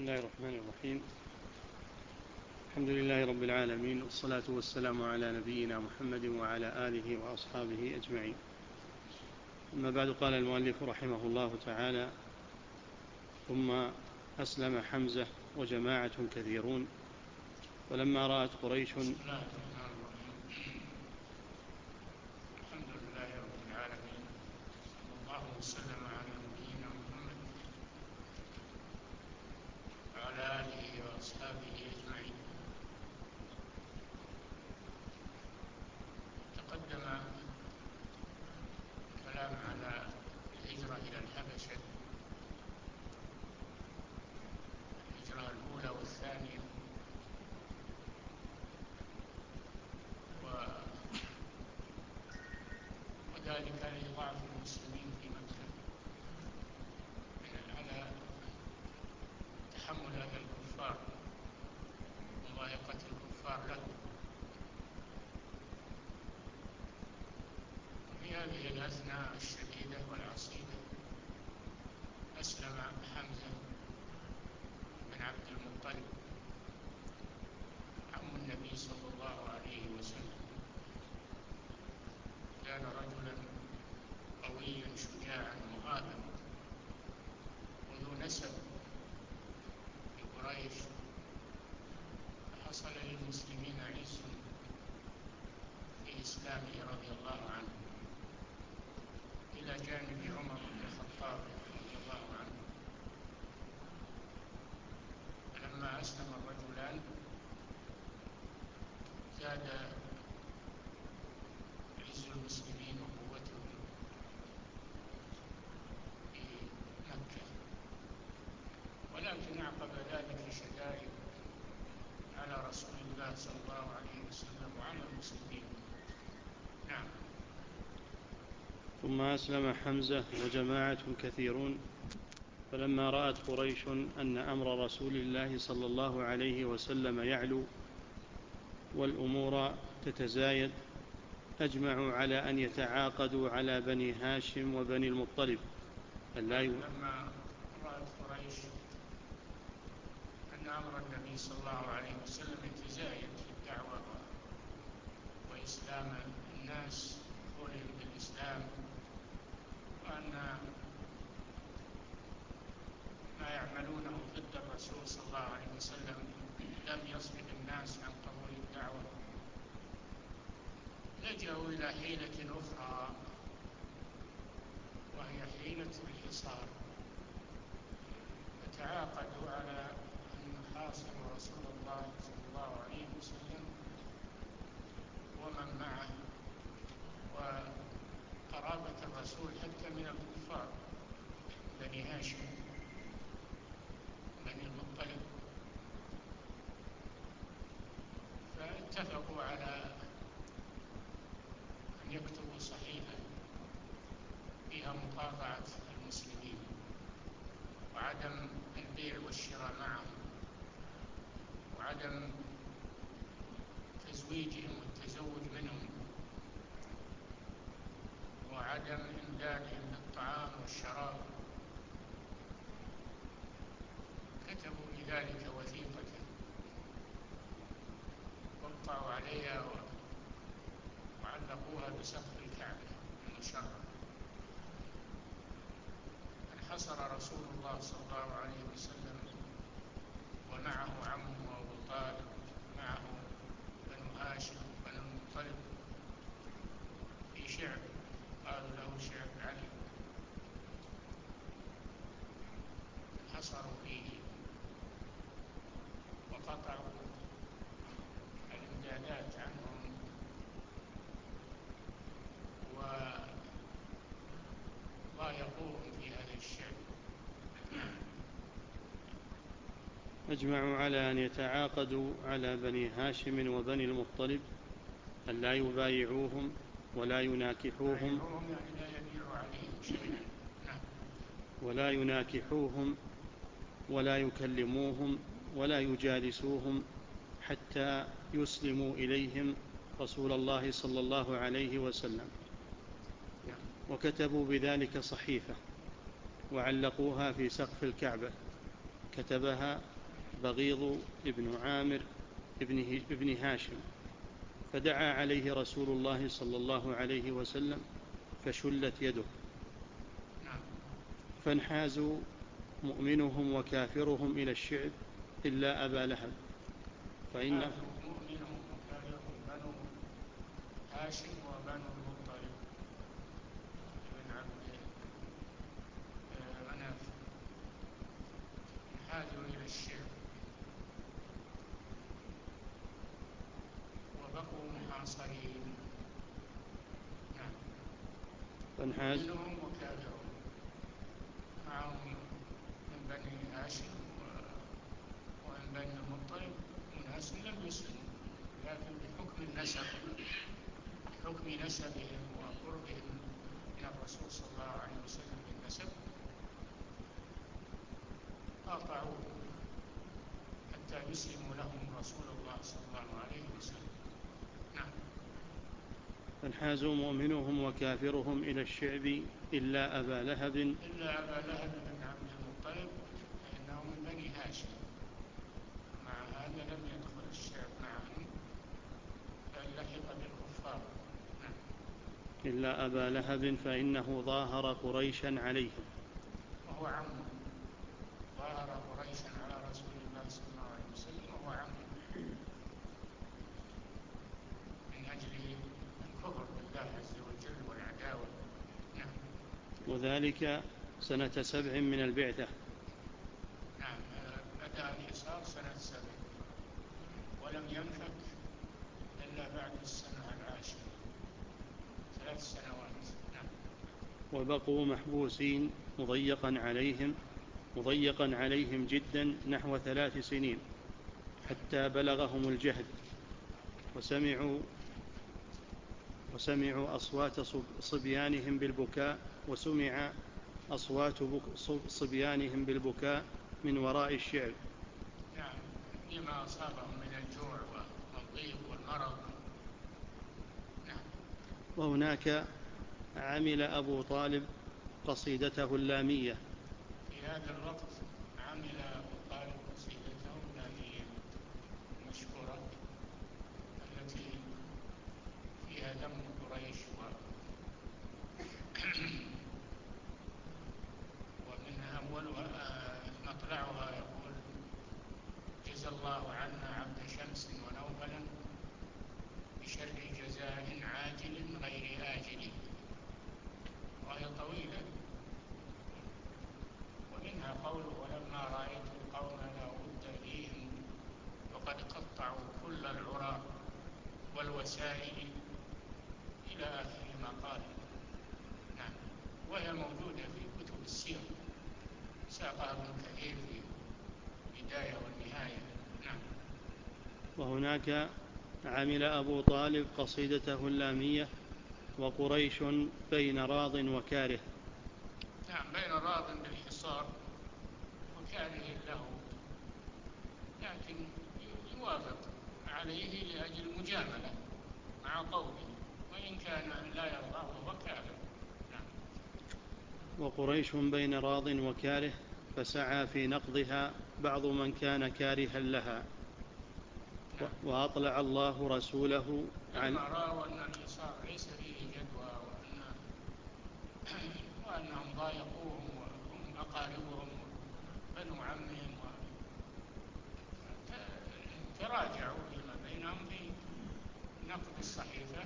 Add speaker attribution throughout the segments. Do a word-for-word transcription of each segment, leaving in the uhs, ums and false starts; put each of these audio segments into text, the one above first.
Speaker 1: الله الرحمن الرحيم. الحمد لله رب العالمين، والصلاة والسلام على نبينا محمد وعلى آله وأصحابه أجمعين. أما بعد، قال المؤلف رحمه الله تعالى: ثم أسلم حمزة وجماعة كثيرون، ولما رأت قريش.
Speaker 2: بسم الله الرحمن الرحيم. الحمد لله رب العالمين، صلى الله وسلم على نبينا محمد وعلى آله وأصحابه أجمعين. تقدم الكلام على الهجرة إلى الحبشة، الهجرة الأولى والثانية، وذلك لضعف المسلمين في مكة على تحمل أذى الكفار ومضايقة الكفار له. وفي هذه الأثناء الشديدة والعصيبة أسلم حمزة بن عبد المطلب عم النبي صلى الله عليه وسلم. كان رجلا قويا شجاعا مهابا وذو نسب في قريش، فحصل للمسلمين عز في إسلامه رضي الله عنه إلى جانب عمر بن الخطاب رضي الله عنه. فلما أسلم الرجلان زاد عز المسلمين وقوتهم في مكة، ولكن أعقب ذلك شدائد على رسول الله صلى الله عليه وسلم وعلى المسلمين. نعم.
Speaker 1: ثم أسلم حمزة وجماعة كثيرون، فلما رأت قريش أن أمر رسول الله صلى الله عليه وسلم يعلو والأمور تتزايد، أجمعوا على أن يتعاقدوا على بني هاشم وبني المطلب.
Speaker 2: لما رأت قريش أن أمر النبي صلى الله عليه وسلم يتزايد في الدعوة وإسلام الناس دخولهم بالإسلام، وأن ما يعملونه ضد الرسول صلى الله عليه وسلم لم يصرف الناس عن قبول الدعوة، لجأوا إلى حيلة أخرى وهي حيلة الحصار. فتعاقدوا على أن يحاصروا رسول الله صلى الله عليه وسلم ومن معه وقرابة الرسول حتى من الكفار بني هاشم بني المطلب. فاتفقوا على أن يكتبوا صحيفة فيها مقاطعة المسلمين وعدم البيع والشراء معهم وعدم تزويجهم والتزوج منهم وعدم إمدادهم بالطعام والشراب. كتبوا بذلك وثيقة وقعوا عليها وعلقوها بسقف الكعبة المشرفة. انحصر رسول الله صلى الله عليه وسلم ومعه عمه أبو طالب، معه بنو هاشم بنو المطلب في شعب قالوا له شعب علي، انحصروا فيه وقطعوا الإمدادات عنهم وضايقوهم في هذا الشعب.
Speaker 1: أجمعوا على أن يتعاقدوا على بني هاشم وبني المطلب أن لا يبايعوهم ولا يناكحوهم
Speaker 2: يعني لا يبيعوا عليهم شيئا.
Speaker 1: ولا يناكحوهم ولا يكلموهم ولا يجالسوهم حتى يسلموا إليهم رسول الله صلى الله عليه وسلم. وكتبوا بذلك صحيفة وعلقوها في سقف الكعبة، كتبها بغيض ابن عامر ابن هاشم، فدعا عليه رسول الله صلى الله عليه وسلم فشلت يده، فانحازوا مؤمنهم وكافرهم إلى الشعب إلا أبا لهب، فإنه
Speaker 2: مؤمنهم وكافرهم بنو هاشم وبنو المطلب بن عبد مناف، انحازوا إلى الشعب وبقوا محاصرين. نعم. مؤمنهم وكافرهم معهم من بني هاشم ومن بني المطلب وناس لم يسلموا، لكن بحكم النسب بحكم نسبهم وقربهم من الرسول صلى الله عليه وسلم بالنسب قاطعوه حتى يسلموا لهم رسول الله صلى الله عليه وسلم. نعم.
Speaker 1: فانحازوا مؤمنهم وكافرهم إلى الشعب إلا أبا لهب
Speaker 2: إلا أبا لهب بن عبد المطلب فإنه من بني هاشم، مع هذا لم يدخل الشعب معهم بل لحق بالكفار. نعم.
Speaker 1: إلا أبا لهب فإنه ظاهر قريشا عليهم،
Speaker 2: وهو عمه، ظاهر قريشا على رسول الله صلى الله عليه وسلم وهو عمه من أجل الكفر بالله عز وجل والعداوة. نعم.
Speaker 1: وذلك سنة سبع من البعثة.
Speaker 2: نعم. بدأ الحصار سنة سبع ولم ينفك إلا بعد السنة العاشرة، ثلاث سنوات. نعم.
Speaker 1: وبقوا محبوسين مضيقا عليهم مضيقا عليهم جدا نحو ثلاث سنين حتى بلغهم الجهد، وسمعوا وسمعوا أصوات صبيانهم بالبكاء وسمع أصوات صبيانهم بالبكاء من وراء الشعب.
Speaker 2: نعم. لما أصابهم من الجوع والضيق والمرض. نعم.
Speaker 1: وهناك عمل أبو طالب قصيدته اللامية.
Speaker 2: في هذا الوقت عمل أبو طالب قصيدته اللامية المشهورة التي فيها ذم قريش و ومن أولها مطلعها يقول: جزى الله عنا عبد شمس ونوفلا بشر جزاء عاجل غير آجل، وهي طويلة. ومنها قوله: ولما رأيت القوم لا بد فيهم وقد قطعوا كل العرى والوسائل، إلى آخر ما قال. نعم. وهي موجودة في كتب السير، ساقها ابن كثير في البداية والنهاية. نعم.
Speaker 1: وهناك عمل أبو طالب قصيدته اللامية وقريش بين راض وكاره.
Speaker 2: نعم. بين راض بالحصار وكاره له، لكن يوافق عليه لأجل المجاملة مع قومه، وإن كان لا يرضى وهو كاره. نعم.
Speaker 1: وقريش بين راض وكاره فسعى في نقضها بعض من كان كارها لها.
Speaker 2: نعم.
Speaker 1: وأطلع الله رسوله عن
Speaker 2: لما رأوا أن الحصار ليس فيه جدوى وأن وأنهم ضايقوهم وهم أقاربهم بنو عمهم، تراجعوا فيما بينهم في نقض الصحيفة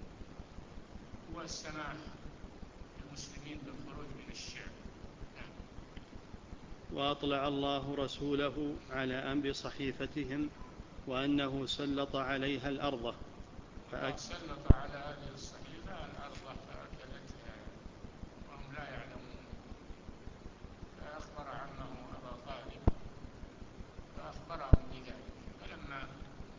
Speaker 2: والسماح للمسلمين بالخروج من الشعب. نعم.
Speaker 1: وأطلع الله رسوله على أنب صحيفتهم وأنه سلط عليها الأرض
Speaker 2: فأك... سلط على هذه الصحيفة الأرض فأكلتها وهم لا يعلمون. فأخبر عمه أبا طالب فأخبرهم بذلك، فلما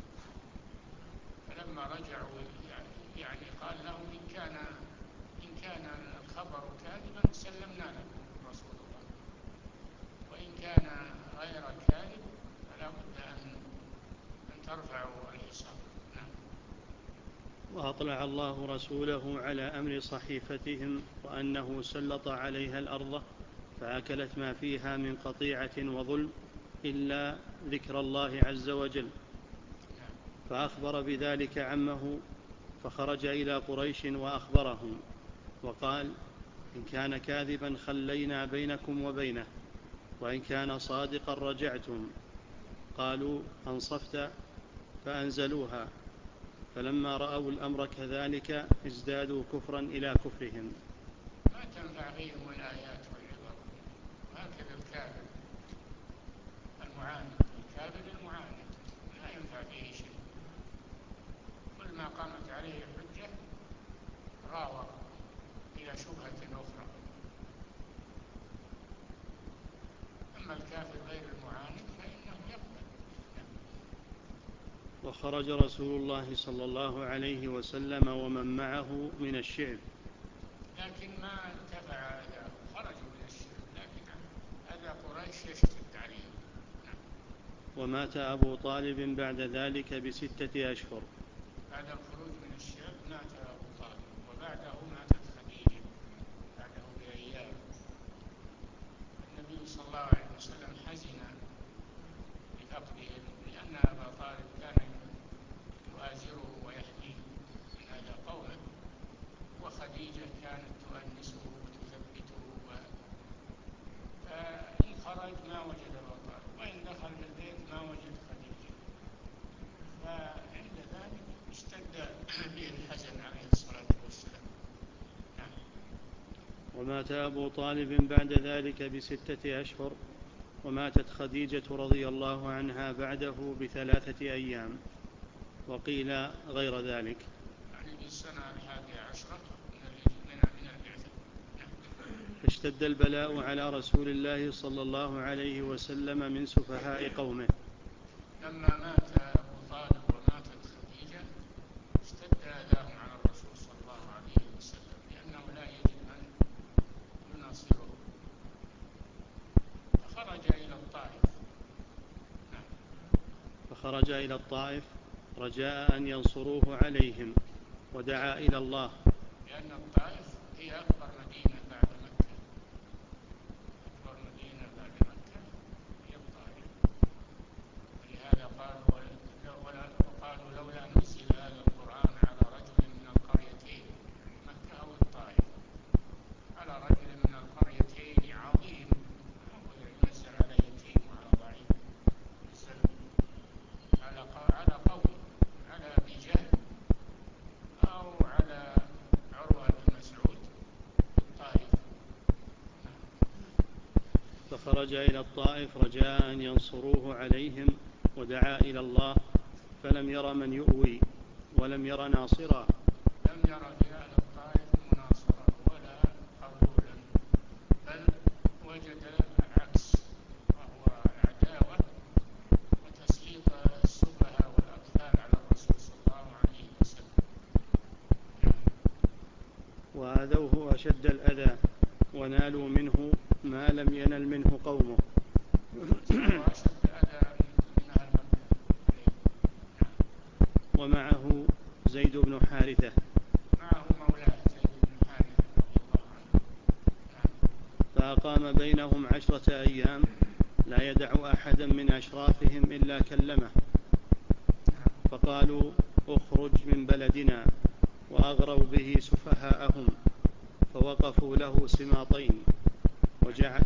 Speaker 2: فلما رجعوا يعني, يعني قال لهم: إن كان إن كان الخبر كاذبا سلمنا لكم رسول الله، وإن كان غير كاذب فلا بد أن أن ترفعوا الحصار. نعم.
Speaker 1: وأطلع الله رسوله على أمر صحيفتهم وأنه سلط عليها الأرض فأكلت ما فيها من قطيعة وظلم إلا ذكر الله عز وجل. فأخبر بذلك عمه، فخرج إلى قريش وأخبرهم وقال: إن كان كاذبا خلينا بينكم وبينه، وإن كان صادقا رجعتم. قالوا: أنصفت؟ فأنزلوها. فلما رأوا الأمر كذلك ازدادوا كفرا إلى كفرهم.
Speaker 2: ما تنفع فيهم الآيات والعبر، وهكذا الكافر المعاند، الكافر المعاند لا ينفع فيه شيء، كل ما قامت عليه الحجة راوغ إلى شبهة أخرى. أما الكافر غير المعاند فإنه يقبل.
Speaker 1: وخرج رسول الله صلى الله عليه وسلم ومن معه من الشعب،
Speaker 2: لكن ما انتفع أذاه، خرجوا من الشعب لكن أذى قريش يشتد عليهم.
Speaker 1: ومات أبو طالب بعد ذلك بستة أشهر.
Speaker 2: بعد الخروج من الشعب مات أبو طالب، وبعده ماتت خديجة بعده بأيام. النبي صلى الله عليه وسلم حزن لفقدهم، لأن أبا طالب كان يؤازره ويحميه من هذا قومه، وخديجة كانت تؤنسه وتثبته، فإن خرج ما وجد أبا طالب، وإن دخل البيت ما وجد خديجة، فعند ذلك اشتد به الحزن عليه الصلاة والسلام. نعم.
Speaker 1: ومات أبو طالب بعد ذلك بستة أشهر، وماتت خديجة رضي الله عنها بعده بثلاثة أيام، وقيل غير ذلك.
Speaker 2: يعني بالسنة الحادية عشرة من البعثة.
Speaker 1: فاشتد البلاء على رسول الله صلى الله عليه وسلم من سفهاء قومه.
Speaker 2: لما مات أبو طالب وماتت خديجة اشتد أذاهم على الرسول صلى الله عليه وسلم، لأنه لا يجد من يناصره، فخرج إلى الطائف. نعم.
Speaker 1: فخرج إلى الطائف رجاء أن ينصروه عليهم، ودعا إلى الله،
Speaker 2: لأن الطائف هي أكبر مدينة بعد مكة، أكبر مدينة بعد مكة هي الطائف، ولهذا قالوا وقالوا لولا نزل هذا القرآن على رجل من القريتين، مكة أو الطائف، على رجل من القريتين عظيم، ينزل على يتيم وعلى ضعيف، ينزل على على قوي، على أبي جهل أو على عروة بن مسعود الطائف.
Speaker 1: فخرج إلى الطائف رجاء أن ينصروه عليهم، ودعا إلى الله، فلم ير من يؤوي ولم ير ناصرا.
Speaker 2: لم ير في أهل الطائف مناصرا ولا قبولا، بل وجد العكس، وهو عداوة وتسليط السفهاء والأطفال على الرسول صلى الله عليه وسلم.
Speaker 1: وآذوه أشد الأذى، ونالوا منه ما لم ينل منه قومه.
Speaker 2: وأشد أذى من أهل مكة.
Speaker 1: ومعه زيد بن حارثة،
Speaker 2: معه مولاه زيد بن حارثة رضي الله عنه.
Speaker 1: فأقام بينهم عشرة أيام، لا يدع أحدا من أشرافهم إلا كلمه، فقالوا: اخرج من بلدنا، وأغروا به سفهاءهم، فوقفوا له سماطين، وجعل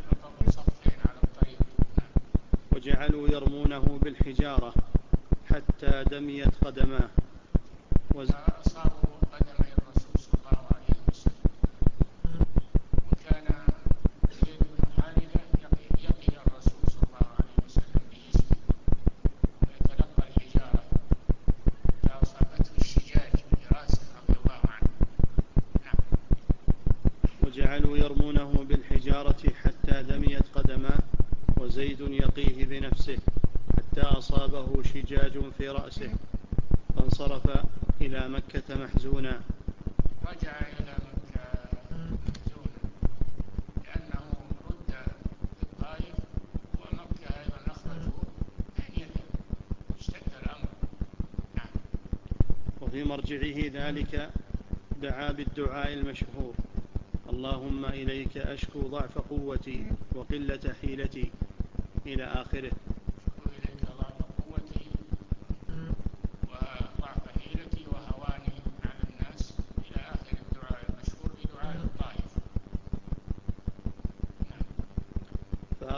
Speaker 1: وجعلوا يرمونه بالحجارة حتى دميت قدماه،
Speaker 2: وأصابوا قدمي الرسول صلى الله عليه وسلم. وكان زيد بن حارثة يقي الرسول صلى الله عليه وسلم بجسمه ويتلقى الحجارة إذا أصابته الشجاج برأسه رضي الله عنه. نعم.
Speaker 1: وجعلوا يرمونه بالحجارة حتى دميت قدماه، وزيد يقيه بنفسه حتى أصابه شجاج في رأسه، فانصرف إلى مكة محزونا.
Speaker 2: رجع إلى مكة محزونا لأنه رد الطائف، ومكة أيضا أخرجوا أن يذهب، اشتد الأمر. نعم.
Speaker 1: وفي مرجعه ذلك دعا بالدعاء المشهور: اللهم إليك أشكو ضعف قوتي وقلة حيلتي، إلى آخره.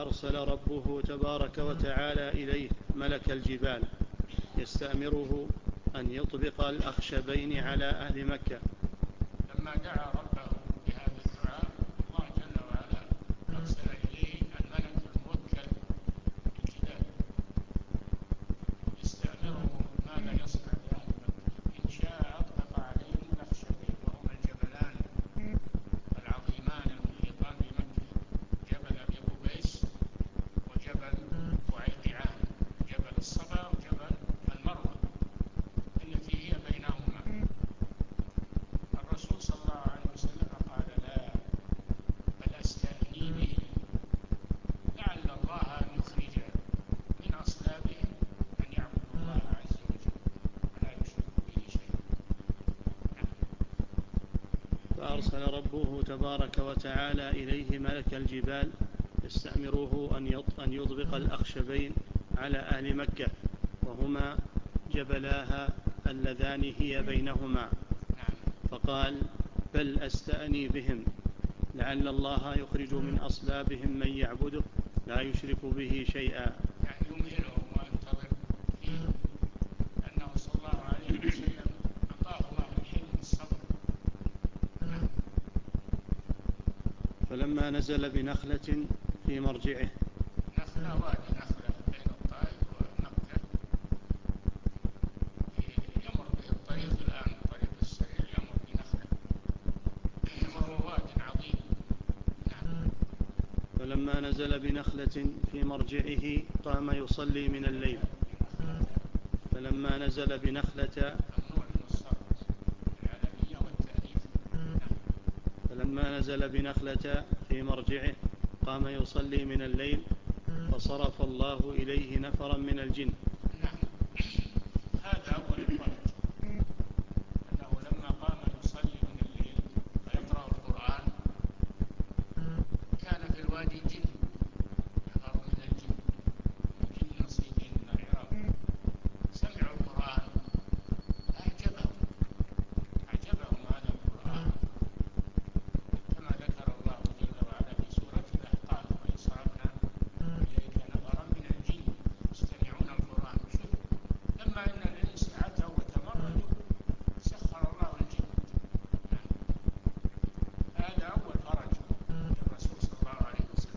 Speaker 1: فأرسل ربه تبارك وتعالى إليه ملك الجبال يستأمره أن يطبق الأخشبين على أهل مكة.
Speaker 2: لما دعا ربه بهذا الدعاء الله جل وعلا أرسل إليه الملك الموكل بالجبال يستأمره ماذا يصنع بأهل مكة. إن شاء أطبق عليهم الأخشبين وهما الجبلان العظيمان المحيطان بمكة، جبل أبي قبيس وجبل بعيقعان، جبل الصفا وجبل المروة التي هي بينهما. الرسول صلى الله عليه وسلم قال لا، بل أستأني به لعل الله أن يخرج من أصلابهم من يعبد الله عز وجل ولا يشرك به شيئا.
Speaker 1: فأرسل ربه تبارك وتعالى إليه ملك الجبال يستأمره أن يطبق الأخشبين على أهل مكة وهما جبلاها اللذان هي بينهما. فقال بل أستأني بهم لعل الله يخرج من أصلابهم من يعبده لا يشرك به شيئا.
Speaker 2: يعني يمهلهم وينتظر فيه، لأنه صلى الله عليه وسلم أعطاه الله الحلم والصبر.
Speaker 1: فلما نزل بنخلة في مرجعه،
Speaker 2: نخلة وادي نخلة بين الطائف ومكة، يمر به الطريق الآن، الطريق السريع يمر بنخلة وهو واد عظيم. نعم.
Speaker 1: فلما نزل بنخلة في مرجعه قام يصلي من الليل. فلما نزل بنخلة فلما نزل بنخلة في مرجعه قام يصلي من الليل فصرف الله إليه نفرا من الجن.
Speaker 2: نعم. هذا أول الفرج، أنه لما قام يصلي من الليل ويقرأ القرآن كان في الوادي جن يظهر من الجن، الجن نصيبين من العراق، سمعوا القرآن أعجبهم أعجبهم هذا القرآن، كما ذكر الله جل وعلا في سورة الأحقاف وإذ صرفنا إليك نفرا من الجن يستمعون القرآن. شوف لما إن الإنس عتوا وتمردوا سخر الله الجن. هذا أول فرج للرسول صلى الله عليه وسلم.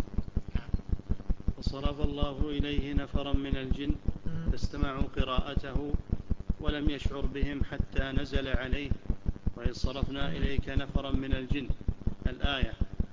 Speaker 1: فصرف الله إليه نفرا من الجن فاستمعوا قراءته ولم يشعر بهم حتى نزل عليه وإذ صرفنا إليك نفرا من الجن الآية.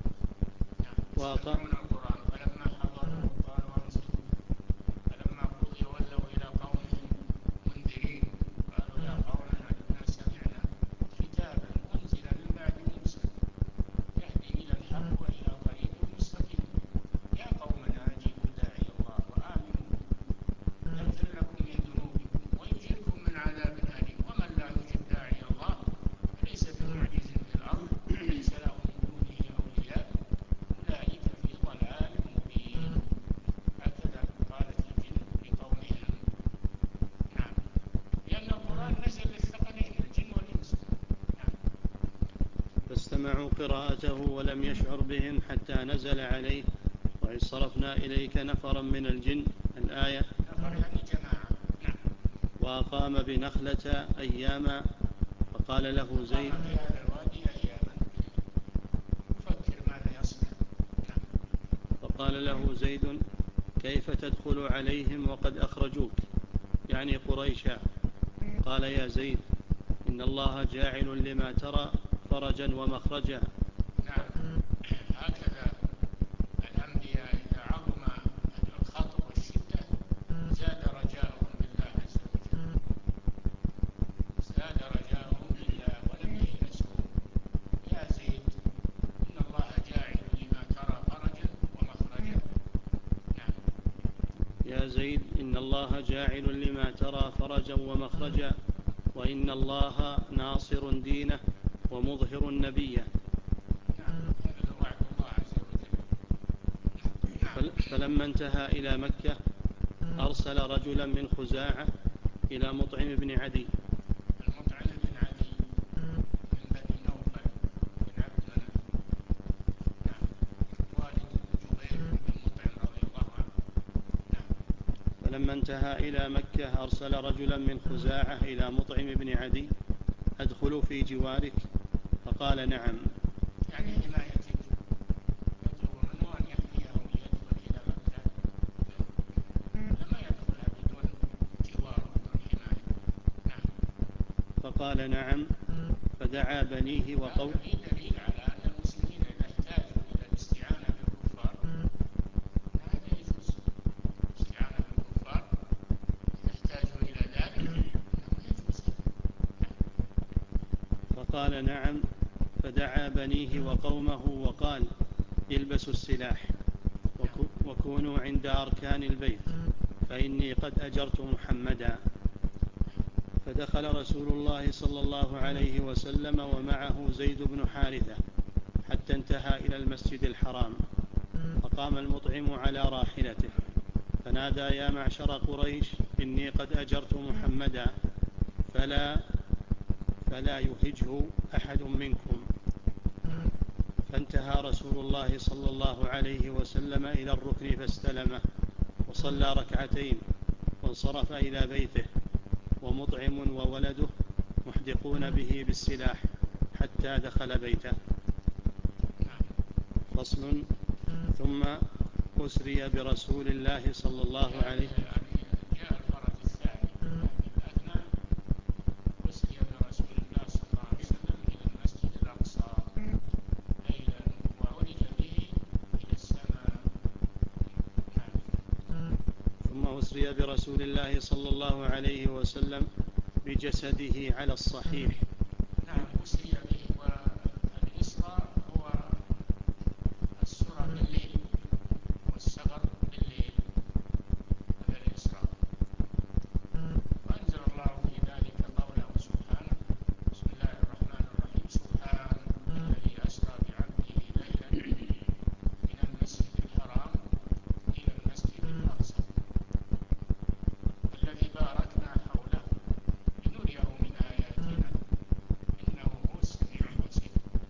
Speaker 2: يستمعون القرآن فلما حضروا قالوا أنصتوا فلما قضي ولوا إلى قومهم منذرين قالوا يا قومنا إنا سمعنا كتابا أنزل من بعد موسى يهدي إلى الحق وإلى طريق مستقيم يا قومنا أجيبوا داعي الله وآمنوا يغفر لكم من ذنوبكم ويجيركم من عذاب أليم ومن لا يجب داعي الله فليس بمعجز في الأرض ليس له من دونه أولياء أولئك في ضلال مبين. هكذا قالت الجن لقومهم. نعم. لأن القرآن نزل للثقلين الجن والإنس. نعم.
Speaker 1: فاستمعوا قراءته ولم يشعر بهم حتى نزل عليه وإذ صرفنا إليك نفرا من الجن الآية.
Speaker 2: نفر يعني جماعة. نعم.
Speaker 1: وأقام بنخلة أياما فقال له زيد
Speaker 2: قام في هذا الوادي أياما يفكر ماذا يصنع. نعم.
Speaker 1: فقال له زيد كيف تدخل عليهم وقد أخرجوك يعني قريشا. قال يا زيد إن الله جاعل لما ترى فرجا ومخرجا.
Speaker 2: نعم. هكذا الأنبياء إذا عظم الخطر والشدة زاد رجاؤهم بالله عز وجل، زاد رجاؤهم بالله ولم ييأسوا. يا زيد إن الله جاعل لما ترى فرجا ومخرجا. نعم.
Speaker 1: يا زيد إن الله جاعل لما ترى فرجا ومخرجا وإن الله ناصر دينه ومظهر نبيه.
Speaker 2: نعم. هذا وعد الله عز وجل. نعم.
Speaker 1: فلما انتهى إلى مكة أرسل رجلا من خزاعة إلى مطعم بن عدي.
Speaker 2: المطعم بن عدي من بني نوفل بن عبد مناف. نعم. والد جبير بن مطعم رضي
Speaker 1: انتهى إلى مكة أرسل رجلا من خزاعة إلى مطعم بن عدي: أدخل في جوارك؟ فقال: نعم.
Speaker 2: يعني حماية يطلب منه أن يحميه يدخل إلى مكة، لما يدخلها بدون جوار بدون حماية. نعم.
Speaker 1: فقال: نعم. فدعا بنيه وقوم.
Speaker 2: هذا فيه دليل على أن المسلمين إذا احتاجوا إلى الاستعانة بالكفار هذا يجوز. الاستعانة بالكفار إذا احتاجوا إلى ذلك إنه يجوز.
Speaker 1: فقال: نعم. فدعا بنيه وقومه وقال: البسوا السلاح وكونوا عند أركان البيت فإني قد أجرت محمدا. فدخل رسول الله صلى الله عليه وسلم ومعه زيد بن حارثة حتى انتهى إلى المسجد الحرام، فقام المطعم على راحلته فنادى: يا معشر قريش، إني قد أجرت محمدا فلا, فلا يهجه أحد منكم. فانتهى رسول الله صلى الله عليه وسلم إلى الركن فاستلمه وصلى ركعتين وانصرف إلى بيته، ومطعم وولده محدقون به بالسلاح حتى دخل بيته. فصل. ثم أسري برسول الله صلى الله عليه وسلم.
Speaker 2: جاء الفرج الثاني الأثنى، أسري برسول الله صلى الله عليه وسلم إلى المسجد الأقصى ليلا وعرج به إلى السماء.
Speaker 1: ثم أسري برسول الله صلى الله عليه وسلم بجسده على الصحيح.
Speaker 2: نعم، أسري به. والإسراء هو السرى بالليل والسفر بالليل، هذا الإسراء. وأنزل الله في ذلك قوله سبحانه: بسم الله الرحمن الرحيم: سبحان الذي أسرى بعبده ليلا من المسجد الحرام إلى المسجد الأقصى الذي باركنا حوله لنريه من آياتنا إنه هو السميع البصير.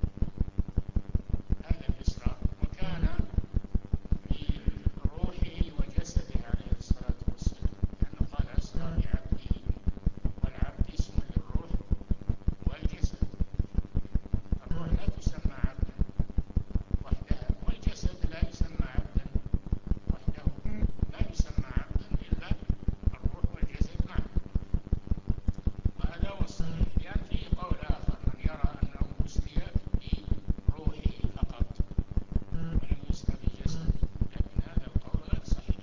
Speaker 2: هذا الإسراء. وكان بروحه وجسده عليه الصلاة والسلام، لأنه قال: أسرى بعبده، والعبد اسم للروح والجسد. الروح لا تسمى عبدا وحدها، والجسد لا يسمى عبدا وحده، لا يسمى عبدا إلا الروح والجسد معا. وهذا هو الصحيح، لأن فيه قول آخر: من يرى أنه أسري بروحه فقط ولم يسرى بجسده، لكن هذا القول غير صحيح.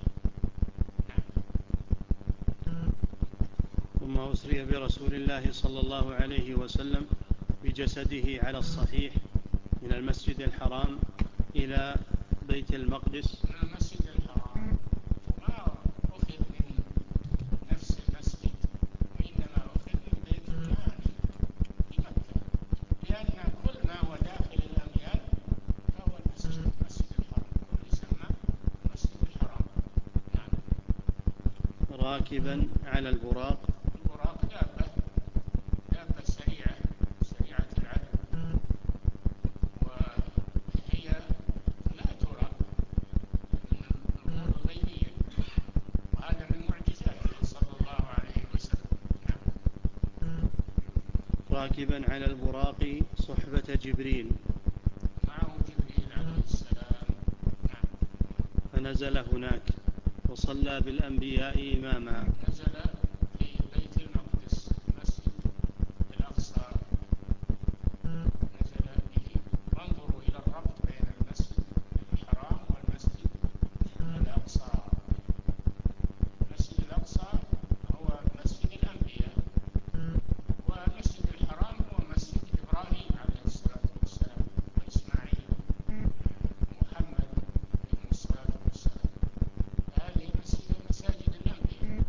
Speaker 1: ثم أسري برسول الله صلى الله عليه وسلم بجسده على الصحيح من المسجد الحرام إلى بيت المقدس.
Speaker 2: من المسجد الحرام، وما أخذ من نفس المسجد، وإنما أخذ من بيت الله في مكة، لأن كل ما هو داخل الأميال فهو المسجد المسجد الحرام، كل يسمى المسجد الحرام. نعم.
Speaker 1: راكبا على البراق.
Speaker 2: البراق دابة دابة سريعة سريعة العدو، وهي لا ترى، من الأمور الغيبية، وهذا من معجزاته صلى الله عليه وسلم. نعم.
Speaker 1: راكبا على البراق صحبة جبريل،
Speaker 2: معه جبريل عليه السلام. نعم.
Speaker 1: فنزل هناك وصلى بالأنبياء إماما.
Speaker 2: نزل في بيت المقدس المسجد الأقصى، نزل به. وانظروا إلى الربط بين المسجد الحرام والمسجد الأقصى. المسجد الأقصى هو مسجد الأنبياء، والمسجد الحرام هو مسجد إبراهيم عليه الصلاة والسلام وإسماعيل ومحمد عليه الصلاة والسلام. هذه مسجد مساجد الأنبياء.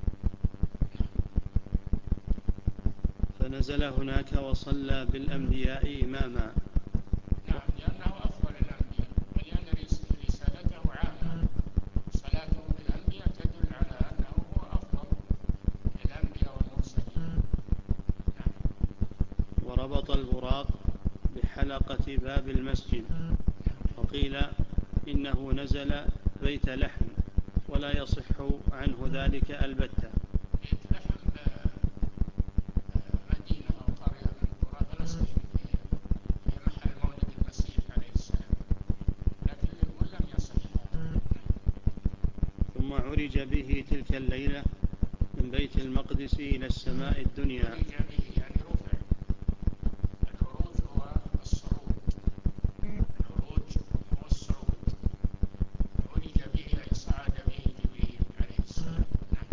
Speaker 1: فنزل هناك وصلى بالأنبياء إماما.
Speaker 2: نعم، لأنه أفضل الأنبياء، ولأن رسالته عامة. صلاته بالأنبياء تدل على أنه هو أفضل الأنبياء والمرسلين. نعم.
Speaker 1: وربط البراق بحلقة باب المسجد، وقيل إنه نزل بيت لحم ولم ولا يصح عنه ذلك البتة.
Speaker 2: يتلحم مدينة أو قرية من القرى فلسطين هي محل مولد المسيح عليه السلام، لكن يقول لم يصح.
Speaker 1: ثم عرج به تلك الليلة من بيت المقدس إلى السماء الدنيا.
Speaker 2: عرج به يعني رفع. العروج هو الصعود، العروج هو الصعود. عرج به أي صعد به جبريل عليه السلام.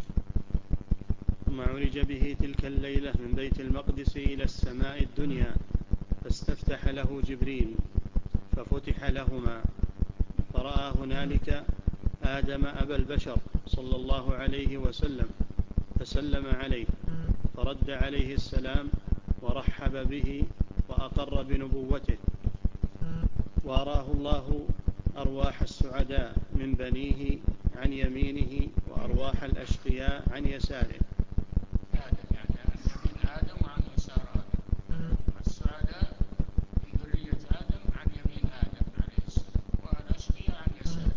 Speaker 1: ثم عرج به تلك الليلة من بيت المقدس إلى السماء الدنيا فاستفتح له جبريل ففتح لهما، فرأى هنالك آدم أبا البشر صلى الله عليه وسلم فسلم عليه، فرد عليه السلام ورحب به وأقر بنبوته، وأراه الله أرواح السعداء من بنيه عن يمينه وأرواح الأشقياء عن يساره.
Speaker 2: آدم يعني عن يمين آدم وعن يسار آدم، السعداء من ذرية آدم عن يمين آدم عليه السلام، والأشقياء عن يساره.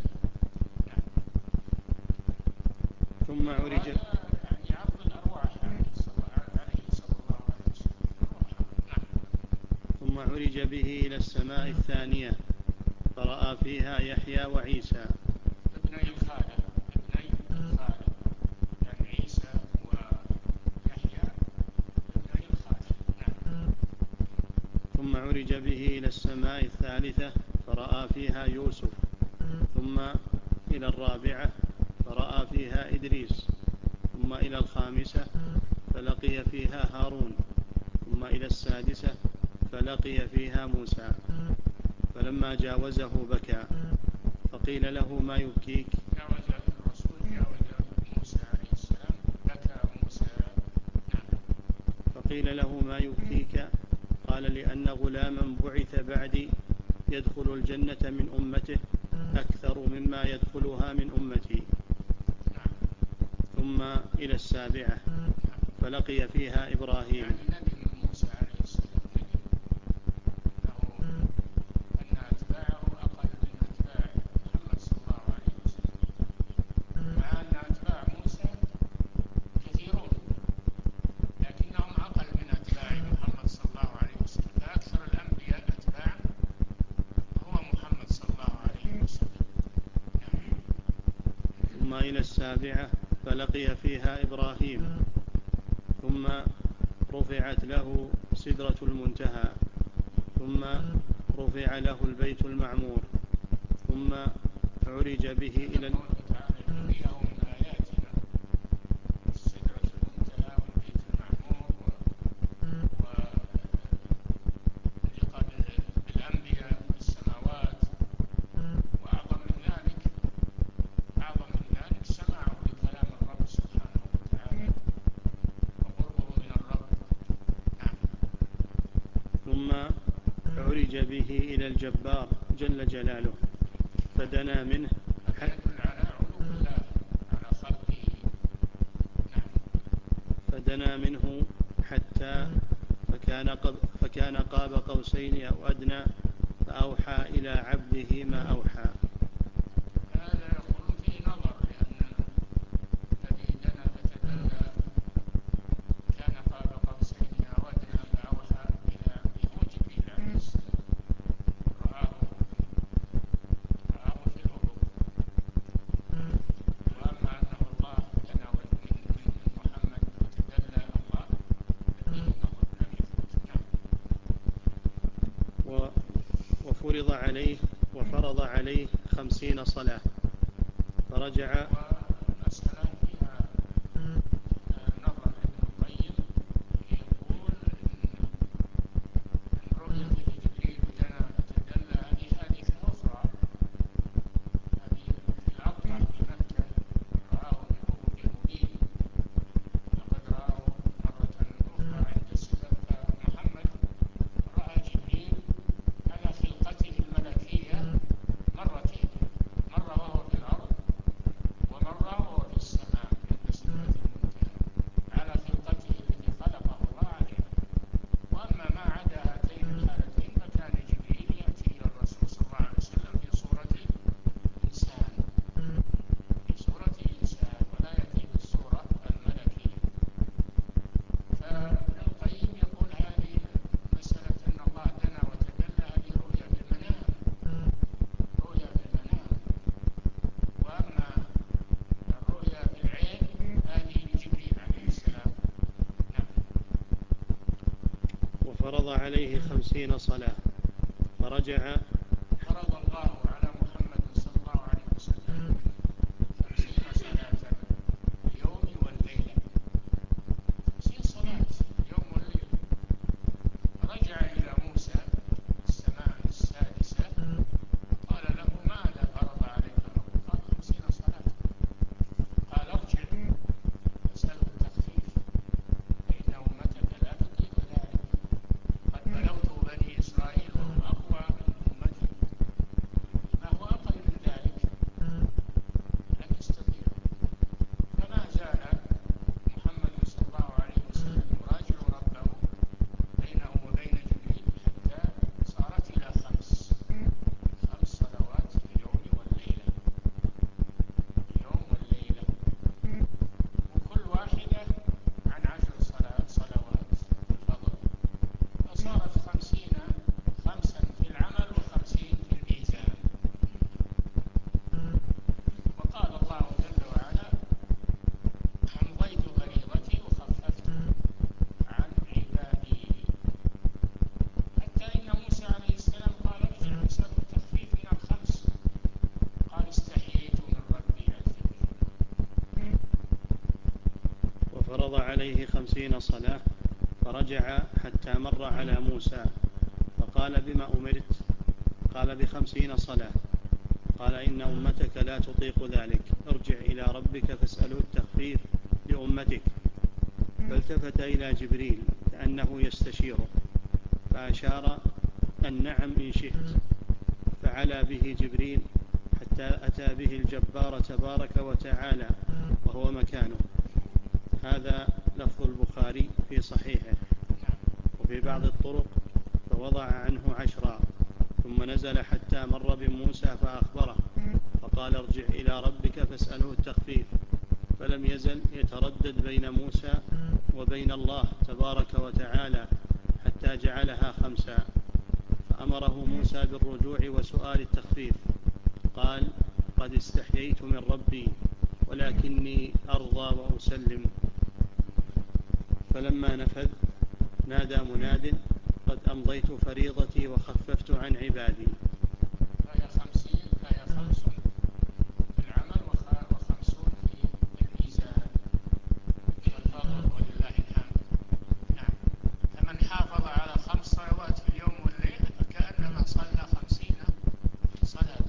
Speaker 1: ثم عرج
Speaker 2: يعني عرض الأرواح عليه صلى الله عليه وسلم. نعم.
Speaker 1: ثم عرج به إلى السماء الثانية فرأى فيها يحيى وعيسى
Speaker 2: ابني الخالق، ابني الخالق يعني عيسى ويحيى ابني الخالق. نعم.
Speaker 1: ثم عرج به إلى السماء الثالثة فرأى فيها يوسف، ثم إلى الرابعة فرأى فيها إدريس، ثم إلى الخامسة فلقي فيها هارون، ثم إلى السادسة فلقي فيها موسى. فلما جاوزه بكى فقيل له ما يبكيك؟
Speaker 2: جاوز الرسول جاوز موسى عليه السلام بكى موسى. نعم.
Speaker 1: فقيل له ما يبكيك؟ قال لأن غلاما بعث بعدي يدخل الجنة من أمته أكثر مما يدخلها من أمتي.
Speaker 2: نعم.
Speaker 1: ثم إلى السابعة فلقي فيها إبراهيم.
Speaker 2: يعني نبي موسى عليه السلام نبي، أن أتباعه أقل من أتباع محمد صلى الله عليه وسلم، مع أن أتباع موسى كثيرون لكنهم أقل من أتباع محمد صلى الله عليه وسلم، فأكثر الأنبياء أتباعا هو محمد صلى الله عليه وسلم.
Speaker 1: ثم إلى السابعة فلقي فيها إبراهيم، ثم رفعت له سدرة المنتهى، ثم رفع له البيت المعمور، ثم عرج به إلى
Speaker 2: قوله تعالى نريه من آياتنا السدرة المنتهى والبيت المعمور واللقاء بالأنبياء في السماوات، وأعظم من ذلك أعظم من ذلك سماعه لكلام الرب سبحانه وتعالى وقربه من الرب. نعم.
Speaker 1: ثم عرج به إلى الجبار جل جلاله فدنا منه
Speaker 2: يدل على علو الله على خلقه. نعم.
Speaker 1: فدنا منه حتى فكان, قب فكان قاب قوسين أو أدنى فأوحى إلى عبده ما أوحى.
Speaker 2: هذا يقول فيه نظر، لأن الذي دنا فتدلى كان قاب قوسين أو أدنى فأوحى إلى عبده هو جبريل عليه السلام، رآه رآه في الأفق. وأما أنه الله دنا من محمد وتدلى الله فيه نظر لم يثبت. نعم.
Speaker 1: وفرض عليه وفرض عليه خمسين صلاة فرجع.
Speaker 2: والمسألة فيها نظر ابن القيم، يقول إن رؤيته لجبريل دنا فتدلى هذه حادثة أخرى، هذه في الأبطح في مكة رآه بالأفق المبين، لقد رآه مرة أخرى عند السبب. فمحمد رأى جبريل على خلقته الملكية مرتين، مرة وهو في الأرض
Speaker 1: وفرض عليه خمسين صلاة فرجع.
Speaker 2: فرض الله على محمد صلى الله عليه وسلم خمسين صلاة اليوم والليلة، خمسين صلاة اليوم والليلة. رجع إلى موسى السماء السادسة قال له ماذا فرض عليك ربك؟ قال خمسين صلاة. قال ارجع فاسأله التخفيف فإن أمتك لا تطيق ذلك، قد بلغت بني إسرائيل وهم أقوى من أمتي، ما هو أقل من ذلك لم يستطيع. فما زال محمد صلى الله عليه وسلم يراجع ربه بينه وبين جبريل حتى صارت إلى خمس خمس صلوات في اليوم والليلة، اليوم والليلة، وكل واحدة عن عشر صلوات صلوات الفضل، فصارت خمسين، خمسا في العمل وخمسين في الميزان. وقال الله جل وعلا أمضيت فريضتي وخففت عن عبادي، حتى إن موسى عليه السلام قال ارجع اسأل التخفيف من الخمس، قال استحييت من ربي عز وجل.
Speaker 1: وفرض عليه خمسين صلاة فرجع حتى مر على موسى فقال بما أمرت؟ قال بخمسين صلاة. قال إن أمتك لا تطيق ذلك، ارجع إلى ربك فاسأله التخفيف لأمتك. فالتفت إلى جبريل كأنه يستشيره فأشار أن نعم إن شئت، فعلى به جبريل حتى أتى به الجبار تبارك وتعالى وهو مكانه. هذا لفظ البخاري في صحيحه. وفي بعض الطرق فوضع عنه عشرا ثم نزل حتى مر بموسى فأخبره فقال ارجع إلى ربك فاسأله التخفيف، فلم يزل يتردد بين موسى وبين الله تبارك وتعالى حتى جعلها خمسا. فأمره موسى بالرجوع وسؤال التخفيف، قال قد استحييت من ربي ولكني أرضى وأسلم. فلما نفذ نادى مناد قد أمضيت فريضتي وخففت عن عبادي.
Speaker 2: فهي خمسين، فهي خمس في العمل وخمسون في الميزان والفضل ولله الحمد. نعم، فمن حافظ على خمس صلوات في اليوم والليل فكأنما صلى خمسين صلاة.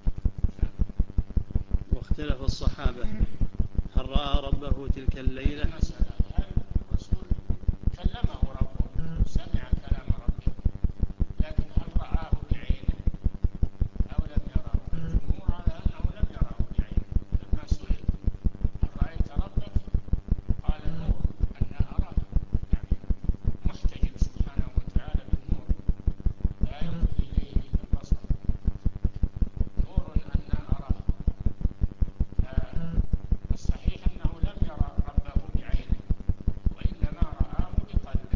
Speaker 1: واختلف الصحابة هل رأى ربه تلك الليلة؟
Speaker 2: المسألة هل الرسول كلمه ربه، سمع كلام ربه، لكن هل رآه بعينه أو لم يراه؟ الجمهور على أنه لم يراه بعينه. لما سئل هل رأيت ربك قال نور أن أراه، يعني محتجب سبحانه وتعالى بالنور لا ينفذ إليه البصر، نور أن أراه. الصحيح أنه لم يرى ربه بعينه وإنما رآه بقلبه،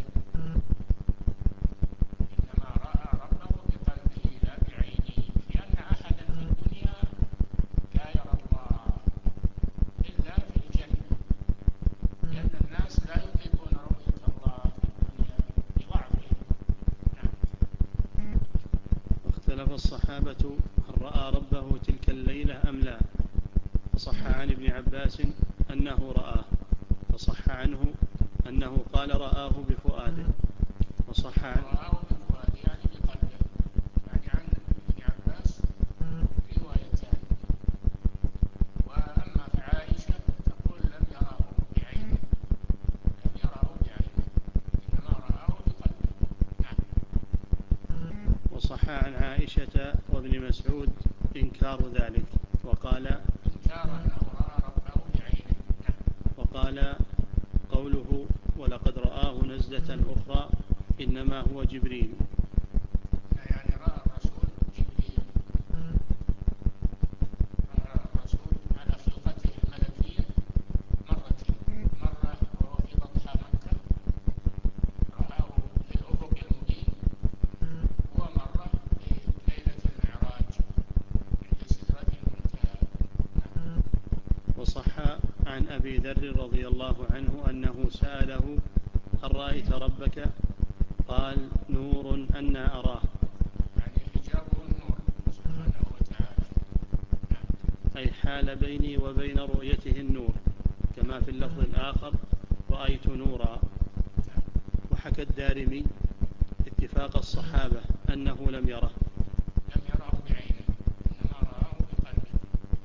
Speaker 2: إنما رأى ربه بقلبه لا بعينه، لأن أحدا في الدنيا لا يرى الله إلا في الجنة، لأن الناس لا يطيقون رؤية الله في الدنيا بضعفهم. نعم.
Speaker 1: واختلف الصحابة هل رأى ربه تلك الليلة أم لا؟ فصح عن ابن عباس أنه رآه، فصح عنه أنه قال رآه بفؤاده، وصح عن
Speaker 2: رآه بفؤاده يعني بقلبه، يعني عن ابن عباس روايتان. وأما فعائشة تقول لم يراه بعينه، لم يراه بعينه إنما رآه بقلبه. نعم.
Speaker 1: وصح عن عائشة وابن مسعود إنكار ذلك، وقال
Speaker 2: إنكار أنه رأى ربه بعينه. نعم.
Speaker 1: وقال قوله ولقد رآه نزلة أخرى إنما هو جبريل،
Speaker 2: يعني رأى الرسول جبريل، رأى الرسول على خلقته الملكية مرتين، مرة وهو في بطحاء مكة رآه في الأفق المبين، ومرة في ليلة المعراج عند سدرة المنتهى. نعم.
Speaker 1: وصح عن أبي ذر رضي الله عنه أنه سأله هل رأيت ربك؟ قال نور أنا أراه،
Speaker 2: يعني حجابه النور سبحانه وتعالى.
Speaker 1: أي حال بيني وبين رؤيته النور، كما في اللفظ الآخر رأيت نورا. وحكى الدارمي اتفاق الصحابة أنه لم يره،
Speaker 2: لم يراه بعينه إنما رآه بقلبه.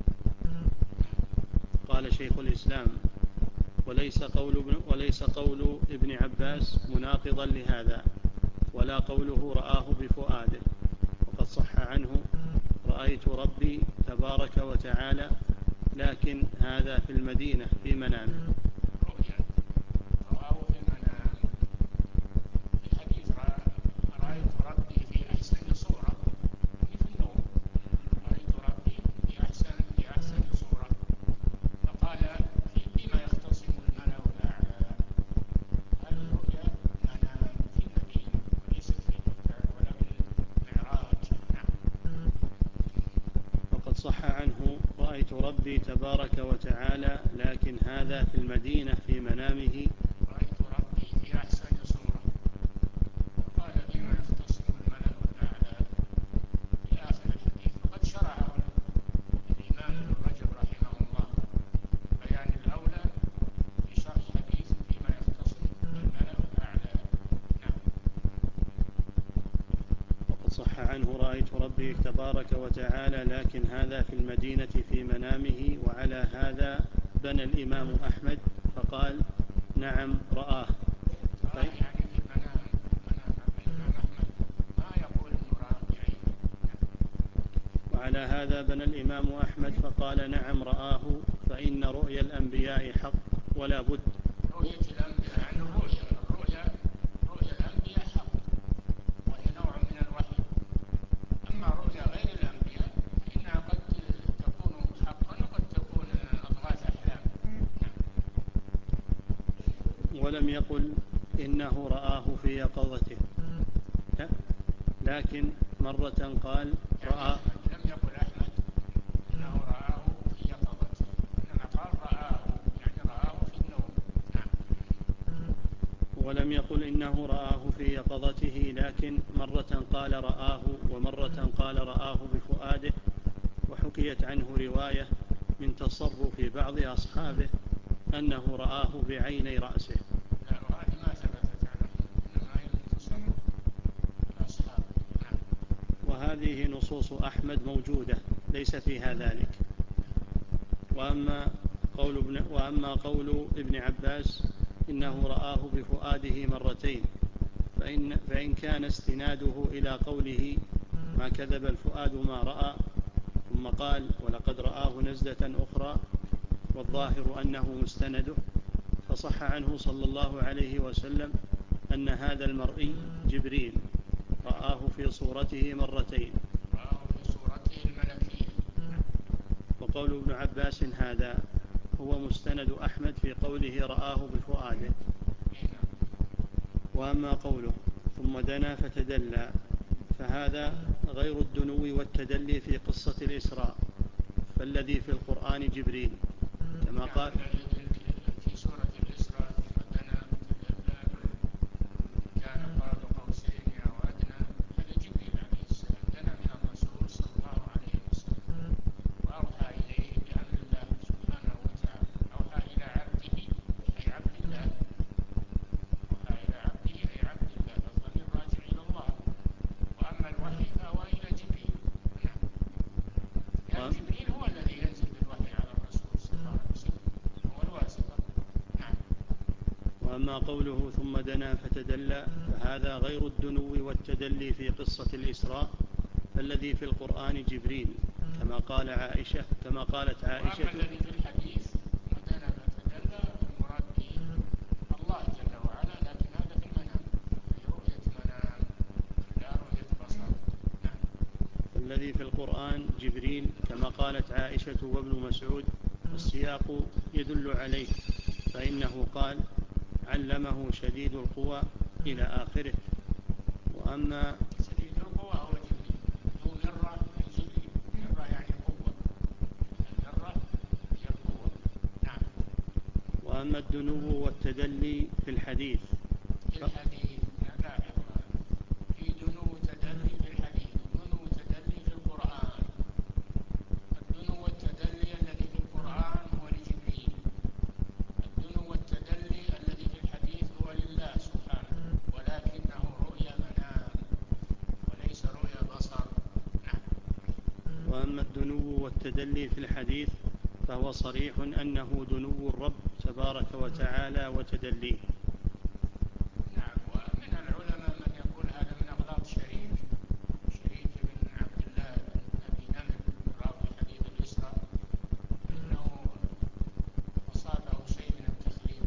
Speaker 1: قال شيخ الإسلام وليس قول ابن, وليس قول ابن عباس مناقضا لهذا، ولا قوله رآه بفؤاده، وقد صح عنه رأيت ربي تبارك وتعالى لكن هذا في المدينة في منامه.
Speaker 2: رؤيا رآه في المنام. في حديث رأيت ربي في أحسن صورة في النوم، رأيت ربي في أحسن في أحسن صورة. فقال فيما يختصم الملأ الأعلى، هذه رؤيا منام في المدينة وليست في مكة ولا في المعراج. نعم.
Speaker 1: وقد صح عنه رأيت ربي تبارك وتعالى لكن هذا في المدينة في منامه.
Speaker 2: رأيت ربي في أحسن صورة. وقال فيما يختصم الملأ الأعلى في آخر الحديث. وقد شرع الإمام ابن رجب رحمه الله بيان الأولى في شرح حديث فيما يختصم الملأ الأعلى. نعم.
Speaker 1: وقد صح عنه رأيت ربي تبارك وتعالى لكن هذا في المدينة في منامه. وعلى هذا بنى الإمام أحمد فقال نعم رآه.
Speaker 2: رآه يعني في المنام. منام الإمام أحمد ما يقول إنه رآه بعينه.
Speaker 1: وعلى هذا بنى الإمام أحمد فقال نعم رآه، فإن رؤيا الأنبياء حق ولا بد.
Speaker 2: رؤية الأنبياء يعني الرؤيا الرؤيا رؤيا الأنبياء حق، وهي نوع من الوحي. أما رؤيا غير الأنبياء فإنها قد تكون حقا وقد تكون أضغاث أحلام.
Speaker 1: ولم يقل إنه رآه في يقظته، لا، لكن مرة قال
Speaker 2: يعني
Speaker 1: رآه.
Speaker 2: أحمد لم يقل أحمد إنه رآه في يقظته، إنما قال رآه يعني رآه في النوم. نعم.
Speaker 1: ولم يقل إنه رآه في يقظته، لكن مرة قال رآه ومرة قال رآه بفؤاده. وحكيت عنه رواية من تصرف بعض أصحابه أنه رآه بعيني رأسه.
Speaker 2: لا، وهذه ما ثبتت عنه، إنما هي من تصرف الأصحاب. نعم.
Speaker 1: وهذه نصوص أحمد موجودة ليس فيها ذلك. وأما قول ابن, وأما قول ابن عباس إنه رآه بفؤاده مرتين، فإن, فإن كان استناده إلى قوله ما كذب الفؤاد ما رأى، ثم قال ولقد رآه نزلة أخرى، والظاهر أنه مستنده، فصح عنه صلى الله عليه وسلم أن هذا المرئي جبريل رآه في صورته مرتين.
Speaker 2: رآه في صورته الملكية.
Speaker 1: وقول ابن عباس هذا هو مستند أحمد في قوله رآه بفؤاده. وأما قوله ثم دنا فتدلى فهذا غير الدنو والتدلي في قصة الإسراء، فالذي في القرآن جبريل كما قال
Speaker 2: في سورة الإسراء ودنا فتدلى كان قاب قوسين أو أدنى، هذا جبريل عليه السلام دنا من الرسول صلى الله عليه وسلم وأوحى إليه بأمر الله سبحانه وتعالى. أوحى إلى عبده أي عبد الله، أوحى إلى عبده أي عبد الله، الضمير راجع إلى الله. وأما الوحي فهو إلى جبريل. نعم. يعني جبريل هو الذي ينزل بالوحي على الرسول صلى الله عليه وسلم، هو الواسطة. نعم.
Speaker 1: وأما قوله ثم دنا فتدلى فهذا غير الدنو والتدلي في قصة الإسراء، فالذي في القرآن جبريل كما قال عائشة كما قالت عائشة.
Speaker 2: وأما الذي في الحديث ثم دنا فتدلى المراد به الله جل وعلا، لكن هذا في المنام، في رؤية منام لا رؤية بصر. نعم.
Speaker 1: الذي في القرآن جبريل كما قالت عائشة وابن مسعود، والسياق يدل عليه، فإنه قال علمه شديد القوى إلى آخره. وأما
Speaker 2: شديد القوى هو جبريل، ذو مرة من جبريل، مرة يعني قوة، المرة هي القوة. نعم.
Speaker 1: وأما الدنو والتدلي في الحديث
Speaker 2: في الحديث لاحظ
Speaker 1: الدنو والتدلي في الحديث فهو صريح أنه دنو الرب تبارك وتعالى وتدليه.
Speaker 2: نعم. ومن العلماء من يقول هذا من أغلاط شريك شريك بن عبد الله بن أبي نمر راوي حديث الإسراء، إنه أصابه شيء من التخليق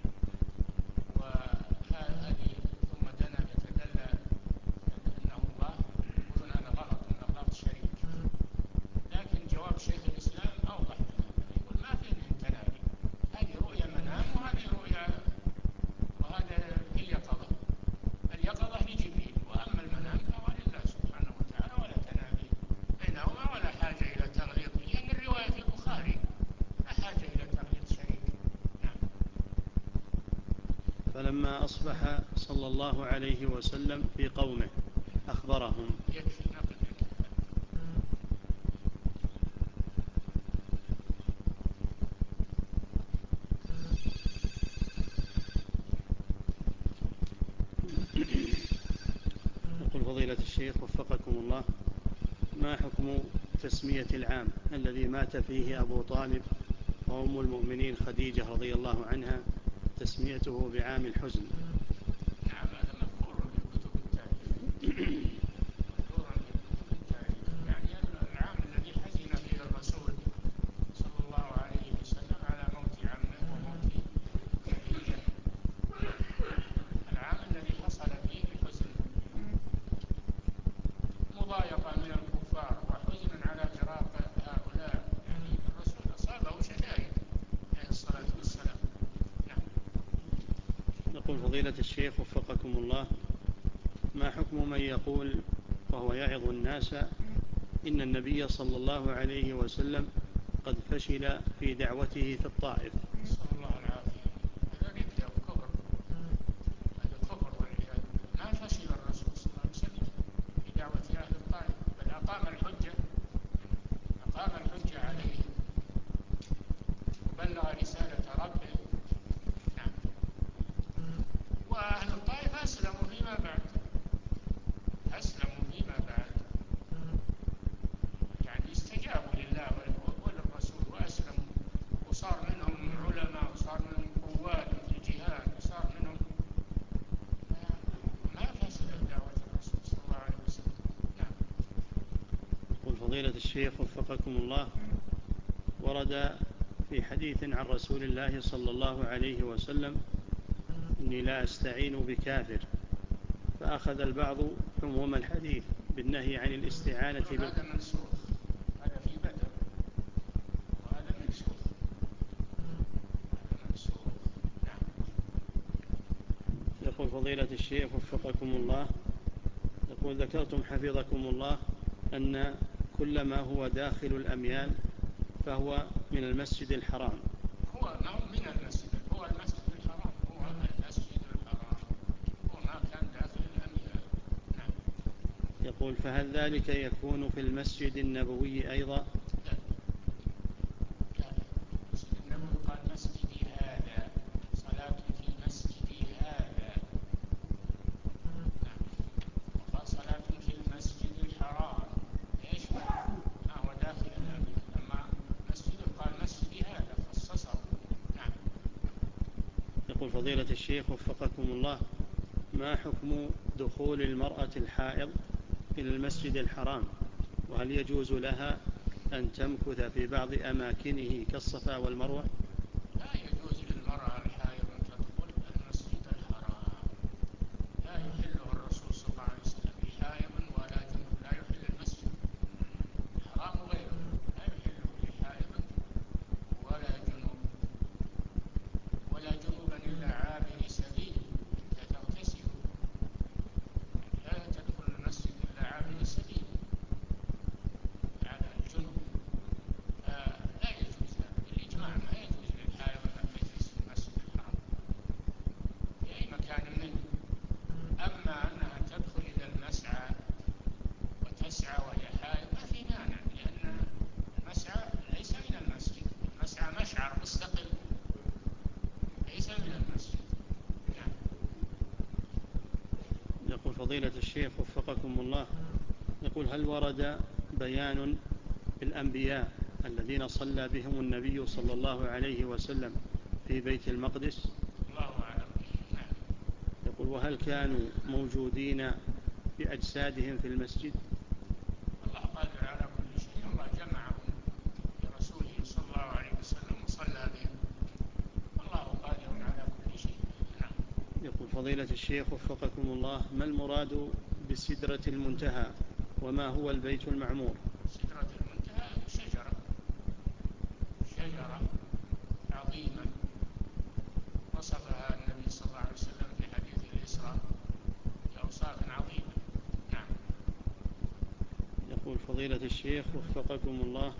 Speaker 2: وهذه ثم دنا يتدلى أنه الله، يقولون هذا غلط من أغلاط الشريك. لكن جواب شيخ الإسلام أوضح من هذا، يقول ما فيه من تنادي، هذه رؤيا منام وهذه رؤيا، وهذا اليقظة اليقظة لجبريل، وأما المنام فهو لله سبحانه وتعالى، ولا تنادي بينهما ولا حاجة إلى تغليط، لأن الرواية في البخاري لا حاجة إلى تغليط شريك. نعم.
Speaker 1: فلما أصبح صلى الله عليه وسلم في قومه أخبرهم.
Speaker 2: يكفي نقل.
Speaker 1: يقول فضيلة الشيخ وفقكم الله: ما حكم تسمية العام الذي مات فيه أبو طالب وأم المؤمنين خديجة رضي الله عنها تسميته بعام الحزن؟
Speaker 2: نعم، هذا مذكور في كتب التاريخ. مذكور في كتب التاريخ، يعني العام الذي حزن فيه الرسول صلى الله عليه وسلم على موت عمه وموت خديجة، العام الذي حصل فيه الحزن، مضايقة من الكفار وحزن على فراق هؤلاء، يعني الرسول أصابه شدائد عليه الصلاة والسلام. نعم.
Speaker 1: يقول فضيلة الشيخ وفقكم الله: ما حكم من يقول وهو يعظ الناس إن النبي صلى الله عليه وسلم قد فشل في دعوته في الطائف؟
Speaker 2: نسأل الله العافية. هذا ردة وكفر، هذا كفر والعياذ بالله. ما فشل الرسول صلى الله عليه وسلم في دعوة أهل الطائف، بل أقام الحجة أقام الحجة عليه وبلغ رسالة ربه. نعم. وأهل الطائف أسلموا فيما بعد، أسلموا فيما بعد، يعني استجابوا لله وللرسول وأسلموا، وصار منهم علماء وصار منهم قوات في الجهاد وصار منهم، ما فسدت دعوة الرسول صلى الله عليه وسلم. نعم.
Speaker 1: يقول فضيلة الشيخ وفقكم الله: ورد في حديث عن رسول الله صلى الله عليه وسلم إني لا أستعين بكافر، فأخذ البعض عموم الحديث بالنهي عن الاستعانة
Speaker 2: بال... هذا منسوخ، هذا في بدر، وهذا منسوخ، هذا منسوخ. نعم.
Speaker 1: يقول فضيلة الشيخ وفقكم الله: يقول ذكرتم حفظكم الله أن كل ما هو داخل الأميال فهو من المسجد الحرام.
Speaker 2: هو ما هو من المسجد، هو المسجد الحرام، هو المسجد الحرام، هو ما كان داخل الأميال. نعم.
Speaker 1: يقول فهل ذلك يكون في المسجد النبوي أيضا؟
Speaker 2: لا لا، المسجد النبوي قال مسجدي هذا، صلاة في مسجدي هذا. نعم. وقال صلاة في المسجد الحرام، يشمل ما هو داخل الأميال. أما مسجد قال مسجدي هذا، خصصه. نعم.
Speaker 1: يقول فضيلة الشيخ وفقكم الله: ما حكم دخول المرأة الحائض إلى المسجد الحرام، وهل يجوز لها أن تمكث في بعض أماكنه كالصفا والمروة؟
Speaker 2: لا يجوز للمرأة الحائض أن تدخل المسجد الحرام، لا يحله الرسول صلى الله عليه وسلم لحائض ولا جنوب، لا يحل المسجد الحرام غيره، لا يحله لحائض ولا جنوب، ولا جنوبا إلا عابر سبيل حتى تغتسلوا، لا تدخل المسجد إلا عابر سبيل على الجنوب. آه لا يجوز هذا بالإجماع، ما يجوز للحائض أن تجلس في المسجد الحرام في أي مكان منه. أما أنها تدخل إلى المسعى وتسعى وهي حائض ما في مانع، لأن المسعى ليس من المسجد، المسعى مشعر مستقل ليس من المسجد. نعم.
Speaker 1: يقول فضيلة الشيخ وفقكم الله: يقول هل ورد بيان بالأنبياء الذين صلى بهم النبي صلى الله عليه وسلم في بيت المقدس؟
Speaker 2: الله أعلم. نعم.
Speaker 1: يقول وهل كانوا موجودين بأجسادهم في المسجد؟
Speaker 2: الله قادر على كل شيء، الله جمعهم برسوله صلى الله عليه وسلم وصلى بهم، الله قادر على كل شيء. نعم.
Speaker 1: يقول فضيلة الشيخ وفقكم الله، ما المراد بسدرة المنتهى وما هو البيت المعمور؟
Speaker 2: سدرة المنتهى شجرة شجرة عظيمة وصفها النبي صلى الله عليه وسلم في حديث الإسراء بأوصاف عظيمة. نعم.
Speaker 1: يقول فضيلة الشيخ وفقكم الله،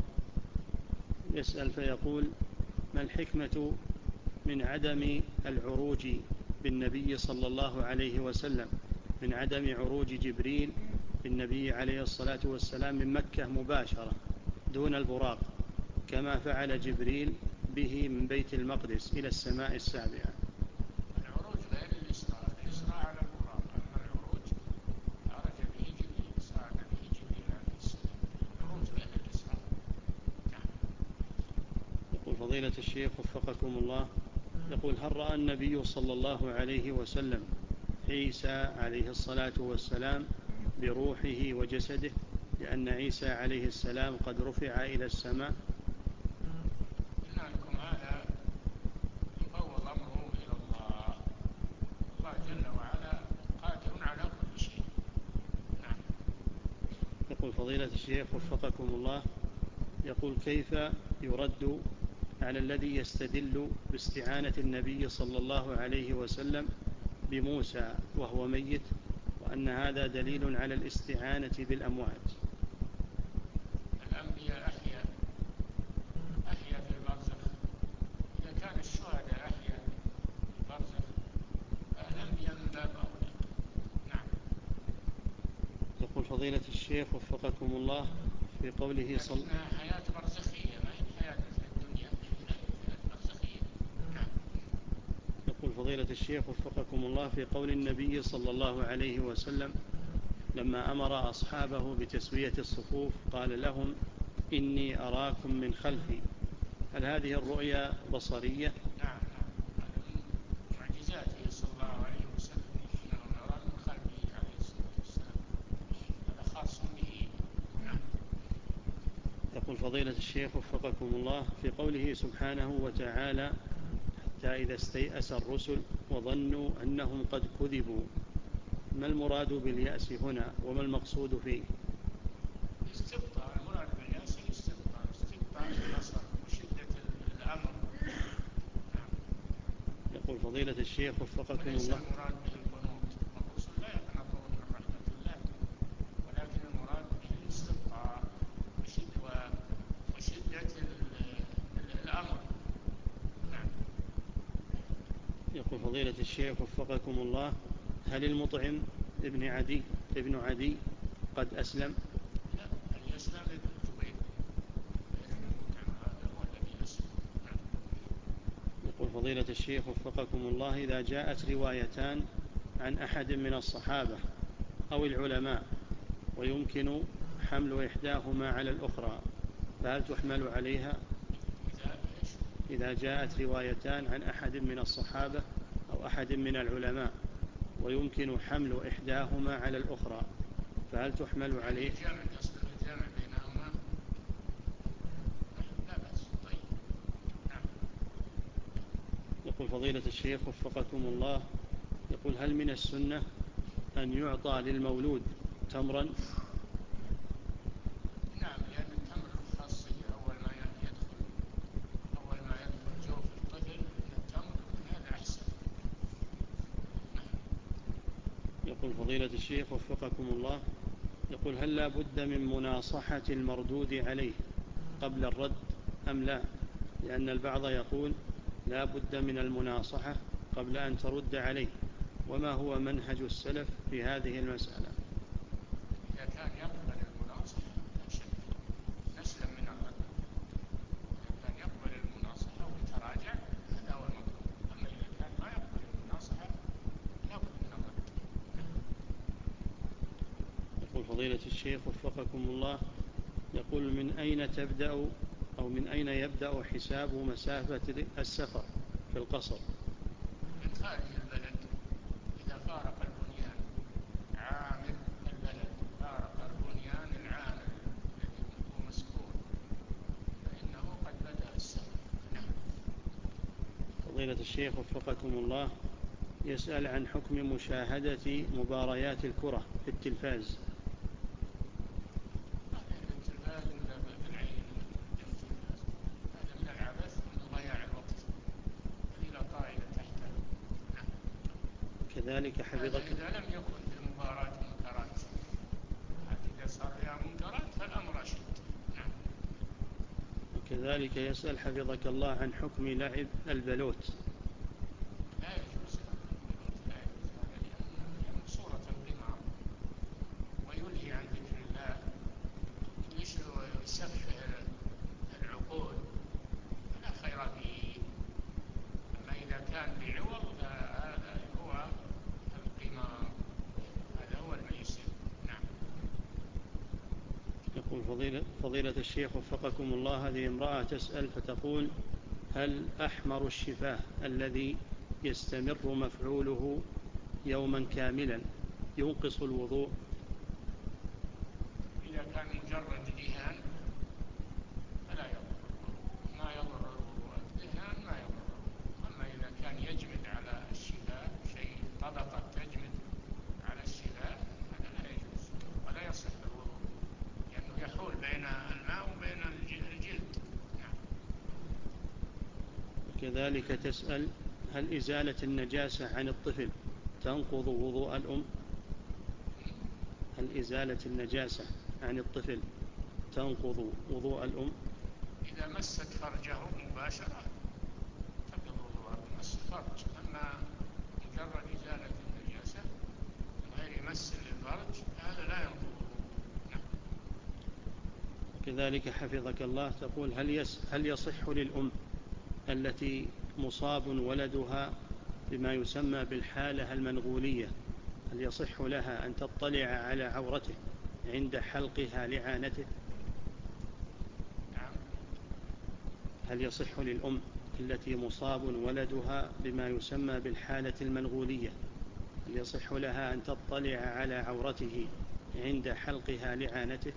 Speaker 1: يسأل فيقول ما الحكمة من عدم العروج بالنبي صلى الله عليه وسلم من عدم عروج جبريل بالنبي عليه الصلاة والسلام من مكة مباشرة دون البراق كما فعل جبريل به من بيت المقدس إلى السماء السابعة؟
Speaker 2: العروج غير الإسراء، الإسراء على البراق، أما العروج عرج به جبريل، صعد به جبريل عليه السلام، العروج غير الإسراء. نعم.
Speaker 1: يقول فضيلة الشيخ وفقكم الله، يقول هل رأى النبي صلى الله عليه وسلم عيسى عليه الصلاة والسلام بروحه وجسده لأن عيسى عليه السلام قد رفع إلى السماء؟
Speaker 2: قلنا لكم هذا يفوض أمره إلى الله، الله جل وعلا قادر على كل شيء. نعم.
Speaker 1: يقول فضيلة الشيخ وفقكم الله، يقول كيف يرد على الذي يستدل باستعانة النبي صلى الله عليه وسلم بموسى وهو ميت وأن هذا دليل على الاستعانة بالأموات؟
Speaker 2: الأنبياء أحيا أحيا في البرزخ، إذا كان الشهداء أحيا في البرزخ فالأنبياء من باب أولى. نعم.
Speaker 1: يقول فضيلة الشيخ وفقكم الله في قوله صلى
Speaker 2: لكنها حياة برزخية، ما هي حياة في الدنيا، حياة برزخية. نعم.
Speaker 1: يقول فضيلة الشيخ وفقكم الله في قول النبي صلى الله عليه وسلم لما أمر أصحابه بتسوية الصفوف قال لهم إني أراكم من خلفي، هل هذه الرؤيا بصرية؟
Speaker 2: نعم. نعم. هذا من معجزاته صلى الله عليه وسلم، إنه نرى من خلفه عليه الصلاة والسلام، هذا خاص به. نعم.
Speaker 1: يقول فضيلة الشيخ وفقكم الله في قوله سبحانه وتعالى حتى إذا استيأس الرسل وظنوا أنهم قد كذبوا، ما المراد باليأس هنا وما المقصود فيه؟
Speaker 2: استبطاء، المراد باليأس الاستبطاء، استبطاء البصر وشدة الأمر. نعم.
Speaker 1: يقول فضيلة الشيخ وفقكم
Speaker 2: وليس
Speaker 1: الله
Speaker 2: المراد به القنوط، الرسل لا يقنطون من رحمة الله، ولكن المراد به الاستبطاء وشدة, وشدة الأمر. نعم.
Speaker 1: يقول فضيلة الشيخ وفقكم الله هل المطعم ابن عدي ابن عدي قد أسلم؟
Speaker 2: لا، بل يسلم ابن جبير، ابن المطعم هذا هو الذي يسلم. نعم.
Speaker 1: يقول فضيلة الشيخ وفقكم الله إذا جاءت روايتان عن أحد من الصحابة أو العلماء ويمكن حمل إحداهما على الأخرى فهل تحمل عليها؟
Speaker 2: إذا إيش؟
Speaker 1: إذا جاءت روايتان عن أحد من الصحابة أو أحد من العلماء ويمكن حمل إحداهما على الأخرى فهل تحمل عليه؟
Speaker 2: الجامع، قصد الجامع بينهما. لا بأس. طيب. نعم.
Speaker 1: يقول فضيلة الشيخ وفقكم الله، يقول هل من السنة أن يعطى للمولود تمرا؟
Speaker 2: نعم، لأن التمر خاصية، أول ما يدخل أول ما يدخل جوف الطفل من التمر هذا أحسن. نعم.
Speaker 1: يقول فضيلة الشيخ وفقكم الله، يقول هل لا بد من مناصحة المردود عليه قبل الرد أم لا؟ لأن البعض يقول لا بد من المناصحة قبل أن ترد عليه، وما هو منهج السلف في هذه المسألة؟
Speaker 2: إذا كان يقبل المناصحة لا شك نسلم من الرد، إذا كان يقبل المناصحة ويتراجع هذا هو المطلوب، أما إذا كان ما يقبل المناصحة لابد من الرد.
Speaker 1: يقول فضيلة الشيخ وفقكم الله، يقول من أين تبدأ أو من أين يبدأ حساب مسافة السفر في القصر؟
Speaker 2: من خارج البلد، إذا فارق البنيان عامل البلد، فارق البنيان العامل الذي هو مسكون، فإنه قد بدأ السفر. نعم.
Speaker 1: فضيلة الشيخ وفقكم الله، يسأل عن حكم مشاهدة مباريات الكرة في التلفاز.
Speaker 2: ما في التلفاز ولا بالعين التلفاز، هذا من العبث ومن ضياع الوقت، هذه لا طائل تحته. نعم.
Speaker 1: كذلك حفظك
Speaker 2: إذا لم يكن في مباراة منكرات، إذا صار فيها منكرات فالأمر أشد. نعم.
Speaker 1: وكذلك يسأل حفظك الله عن حكم لعب البلوت.
Speaker 2: لا يجوز، لا يجوز هذا لأنه صورة القمار ويلهي عن ذكر الله ويسفه العقول، فلا خير فيه. أما إذا كان بعوض فهذا هو القمار، هذا هو الميسر. نعم.
Speaker 1: يقول فضيلة, فضيلة الشيخ وفقكم الله، هذه امرأة تسأل فتقول: هل أحمر الشفاه الذي يستمر مفعوله يوما كاملا ينقص الوضوء؟
Speaker 2: إذا كان مجرد دهان فلا يضر، ما يضر الوضوء، الدهان ما يضر. أما إذا كان يجمد على الشفاه شيء، طبقة تجمد على الشفاه، هذا لا يجوز ولا يصح الوضوء، لأنه يحول بين الماء وبين الجلد. نعم.
Speaker 1: وكذلك تسأل: هل إزالة النجاسة عن الطفل تنقض وضوء الأم؟ هل إزالة النجاسة عن الطفل تنقض وضوء الأم؟
Speaker 2: إذا مست فرجه مباشرة تنقض وضوءها بمس الفرج، أما مجرد إزالة النجاسة من غير مس للفرج هذا لا ينقض وضوء. نعم.
Speaker 1: كذلك حفظك الله تقول: هل, يس هل يصح للأم التي مصاب ولدها بما يسمى بالحالة المنغولية، هل يصح لها أن تطلع على عورته عند حلقها لعانته؟
Speaker 2: نعم.
Speaker 1: هل يصح للأم التي مصاب ولدها بما يسمى بالحالة المنغولية، هل يصح لها أن تطلع على عورته عند حلقها لعانته؟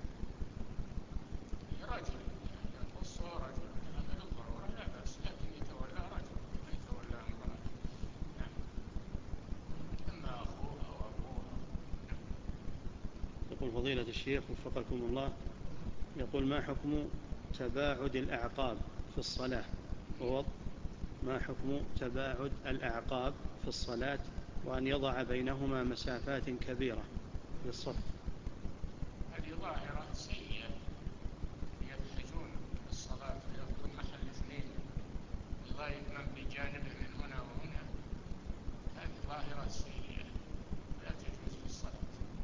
Speaker 2: رجل يقص رجل، هذا للضرورة لا بأس، لكن يتولى رجل ما يتولى امرأة. نعم. أما أخوها أو أبوها. نعم.
Speaker 1: يقول فضيلة الشيخ وفقكم الله، يقول: ما حكم تباعد الأعقاب في الصلاة ووضع ما حكم تباعد الأعقاب في الصلاة وأن يضع بينهما مسافات كبيرة للصف؟
Speaker 2: هذه ظاهرة سيئة، يفحجون الصلاة ويأخذون محل اثنين لغاية من بجانبه من هنا وهنا، هذه ظاهرة سيئة لا تجوز في الصلاة.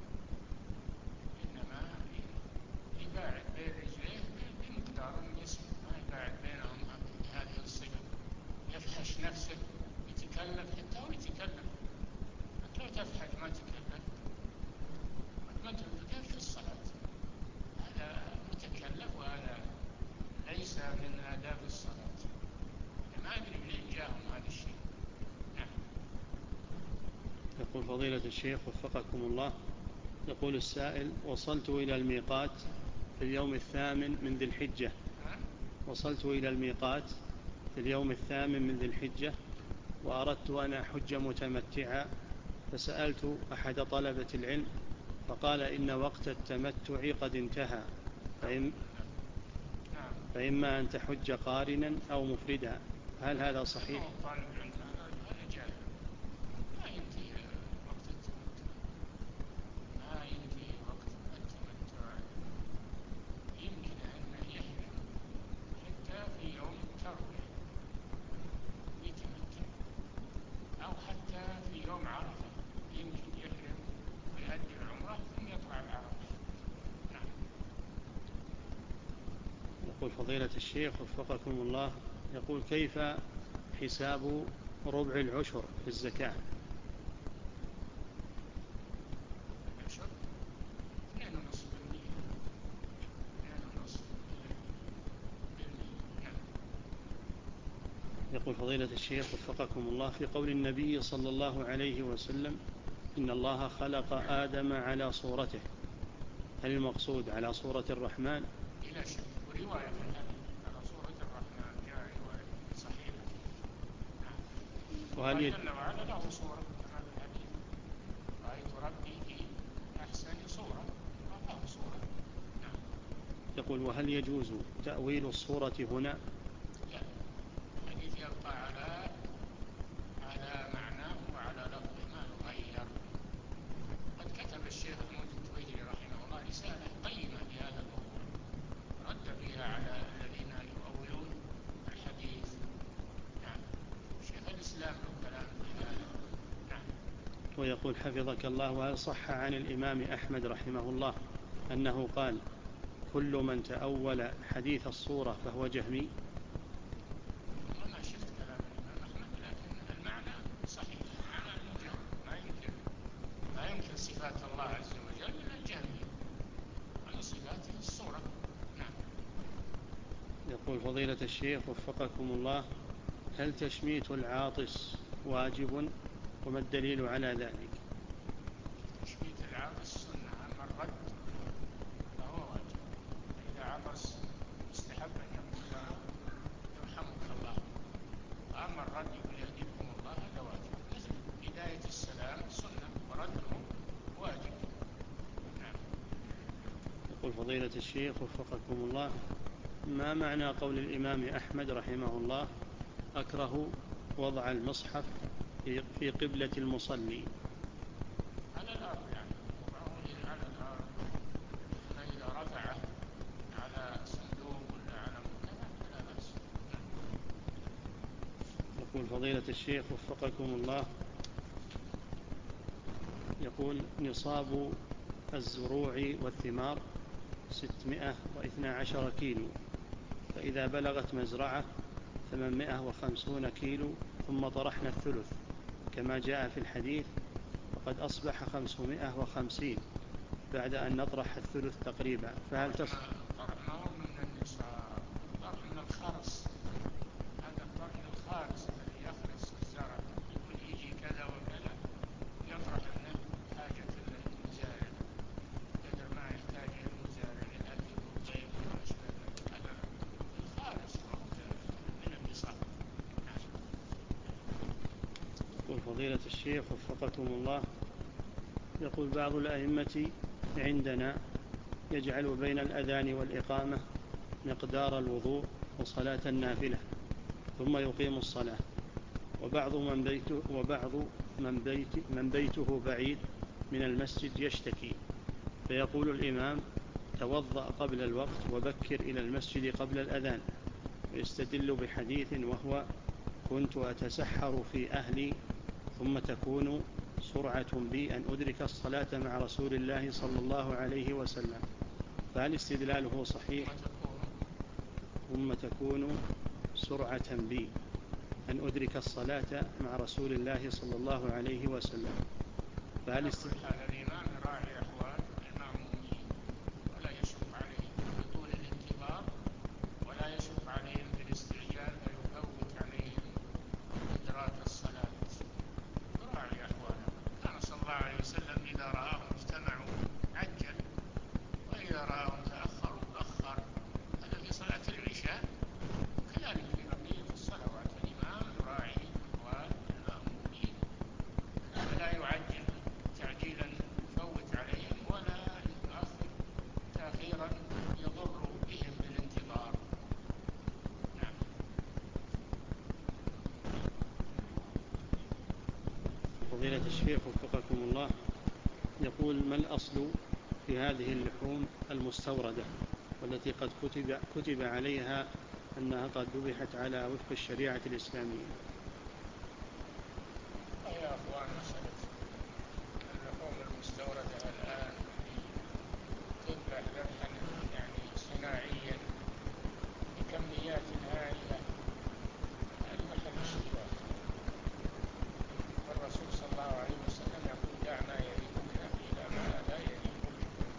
Speaker 2: إنما يباعد بين رجليه بمقدار يسير، ما يباعد بينهم هذه الصفة، يفحش نفسه، يتكلف حتى هو يتكلف. أنت لو تفحش ما تكلف ما تكلف في الصلاة، هذا متكلف وهذا ليس من آداب الصلاة. ما أدري منين جاءهم هذا الشيء. نعم.
Speaker 1: يقول فضيلة الشيخ وفقكم الله، يقول السائل: وصلت إلى الميقات في اليوم الثامن من ذي الحجة وصلت إلى الميقات في اليوم الثامن من ذي الحجة وأردت أن أحج متمتعا، فسألت أحد طلبة العلم فقال إن وقت التمتع قد انتهى، فإن فإما أن تحج قارنا أو مفردا، هل هذا صحيح؟
Speaker 2: طالب العلم هذا جاهل، ما ينتهي وقت التمتع، ما ينتهي وقت التمتع، يمكن أن يحرم حتى في يوم التروية يتمتع، أو حتى في يوم عرفة يمكن يحرم ويؤدي العمرة ثم يطلع العرفة. نعم.
Speaker 1: يقول فضيلة الشيخ وفقكم الله، يقول: كيف حساب ربع العشر في الزكاة؟
Speaker 2: العشر اثنين ونصف بالمئة، اثنين ونصف
Speaker 1: يقول فضيلة الشيخ وفقكم الله، في قول النبي صلى الله عليه وسلم إن الله خلق آدم على صورته، هل المقصود على صورة الرحمن؟
Speaker 2: بلا شك، ورواية في الحديث على صورة الرحمن جاء رواية صحيحة. نعم.
Speaker 1: وهل
Speaker 2: الله جل وعلا له صورة كما في الحديث، رأيت ربي في أحسن صورة، له صورة. نعم.
Speaker 1: يقول وهل يجوز تأويل الصورة هنا؟
Speaker 2: لا، الحديث يبقى على على معناه وعلى لفظه ما يغير. قد كتب الشيخ محمود التويجري رحمه الله رسالة قيمة في هذا الموضوع، رد فيها على الذين يؤولون الحديث. نعم. شيخ الإسلام له كلام في هذا. نعم.
Speaker 1: ويقول حفظك الله، وهل صح عن الإمام أحمد رحمه الله أنه قال كل من تأول حديث الصورة فهو جهمي؟
Speaker 2: والله ما شفت كلام الإمام أحمد، لكن المعنى صحيح، المعنى الجهم، ما يمكن ما يمكن صفات الله عز وجل من الجهمية، من صفاته الصورة. نعم.
Speaker 1: يقول فضيلة الشيخ وفقكم الله، هل تشميت العاطس واجب، وما الدليل على ذلك؟
Speaker 2: تشميت العاطس سنة، أما الرد فهو واجب. إذا عطس مستحب أن يقول له يرحمك الله، وأما الرد يقول يهديكم الله هذا واجب، مثل بداية السلام سنة ورده واجب. نعم.
Speaker 1: يقول فضيلة الشيخ وفقكم الله، ما معنى قول الإمام أحمد رحمه الله أكره وضع المصحف في قبلة المصلي؟
Speaker 2: على الأرض، يعني وضعه على الأرض، فإذا رفعه على صندوق ولا على مكان فلا بأس.
Speaker 1: يقول فضيلة الشيخ وفقكم الله، يقول نصاب الزروع والثمار ستمائة واثني عشر كيلو، فإذا بلغت مزرعة ثمانمائة وخمسين كيلو ثم طرحنا الثلث كما جاء في الحديث، فقد أصبح خمسمائة وخمسين بعد أن نطرح الثلث تقريبا، فهل تصح؟
Speaker 2: طرح ما هو من النصاب، طرح من الخرص، هذا الطرح الخارص الذي يخرص الزرع، يقول يجي كذا وكذا، يطرح منه حاجة المزارع، قدر ما يحتاج المزارع للأكل والطيب وما أشبه ذلك، هذا الخارص من النصاب.
Speaker 1: يقول فضيلة الشيخ وفقكم الله، يقول بعض الأئمة عندنا يجعل بين الأذان والإقامة مقدار الوضوء وصلاة النافلة ثم يقيم الصلاة، وبعض من بيته, وبعض من, بيت من بيته بعيد من المسجد يشتكي، فيقول الإمام توضأ قبل الوقت وبكر إلى المسجد قبل الأذان، ويستدل بحديث وهو كنت أتسحر في أهلي ثم تكون سرعة بي أن أدرك الصلاة مع رسول الله صلى الله عليه وسلم، فهل استدلاله صحيح؟ ثم تكون سرعة بي أن أدرك الصلاة مع رسول الله صلى الله عليه وسلم، فهل استدلاله؟
Speaker 2: هذا الإمام يراعي أحوال المأمومين ولا يشق عليهم بطول الانتظار، ولا يشق عليهم بالاستعجال فيفوت عليهم إدراك الصلاة، يراعي أحوالهم. كان صلى الله عليه وسلم إذا رآهم اجتمعوا عجل، وإذا رآهم تأخروا أخر، هذا في صلاة العشاء، كذلك في بقية الصلوات الإمام يراعي أحوال المأمومين، فلا يعجل تعجيلا يفوت عليهم ولا يؤخر تأخيرا يضر بهم بالانتظار. نعم.
Speaker 1: فضيلة الشيخ وفقكم الله، يقول ما الأصل في هذه اللحوم المستوردة والتي قد كتب, كتب عليها أنها قد ذبحت على وفق الشريعة الإسلامية؟
Speaker 2: يا أخوان، مسألة اللحوم المستوردة الآن تذبح ذبحا يعني صناعيا بكميات هائلة، هذا محل اشتباه، والرسول صلى الله عليه وسلم يقول دع ما يريبك إلى ما لا يريبك،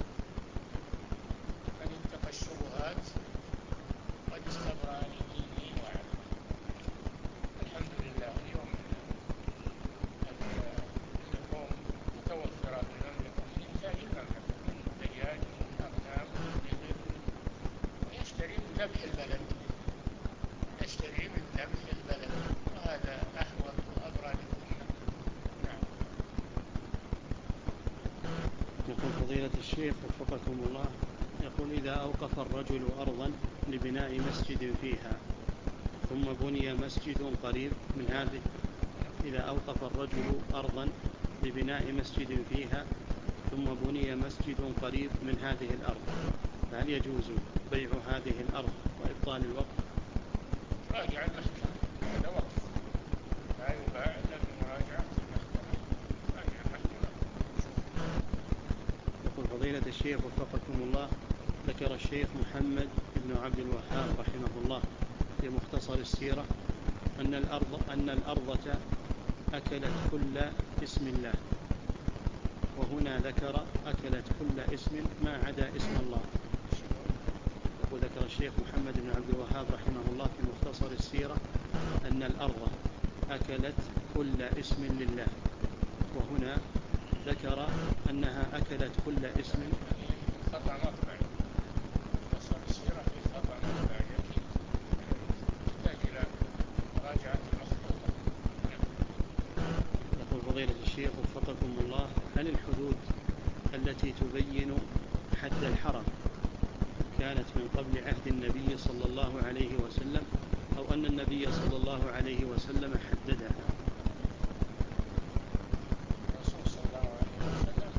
Speaker 2: من اتقى الشبهات قد استبرأ لدينه وعرضه.
Speaker 1: فضيلة الشيخ وفقكم الله، يقول إذا أوقف الرجل أرضا لبناء مسجد فيها ثم بني مسجد قريب من هذه إذا أوقف الرجل أرضا لبناء مسجد فيها ثم بني مسجد قريب من هذه الأرض، فهل يجوز بيع هذه الأرض وإبطال الوقف؟
Speaker 2: راجع المحكمة، هذا وقف لا يباع إلا بمراجعة المحكمة. راجع المحكمة.
Speaker 1: يقول فضيلة الشيخ وفقكم الله، ذكر الشيخ محمد بن عبد الوهاب رحمه الله في مختصر السيرة أن الأرض أن الأرضة أكلت كل اسم الله، وهنا ذكر أكلت كل اسم ما عدا اسم الله. وذكر الشيخ محمد بن عبد الوهاب رحمه الله في مختصر السيرة أن الأرض أكلت كل اسم لله، وهنا ذكر أنها أكلت كل اسم.
Speaker 2: خطأ مطبعي. مختصر السيرة في خطأ مطبعي أكيد، يحتاج إلى مراجعة المخطوطة.
Speaker 1: يقول فضيلة الشيخ وفقكم الله، هل الحدود التي تبين حد الحرم كانت من قبل عهد النبي صلى الله عليه وسلم، أو أن النبي صلى الله عليه وسلم حددها؟
Speaker 2: الرسول صلى الله عليه وسلم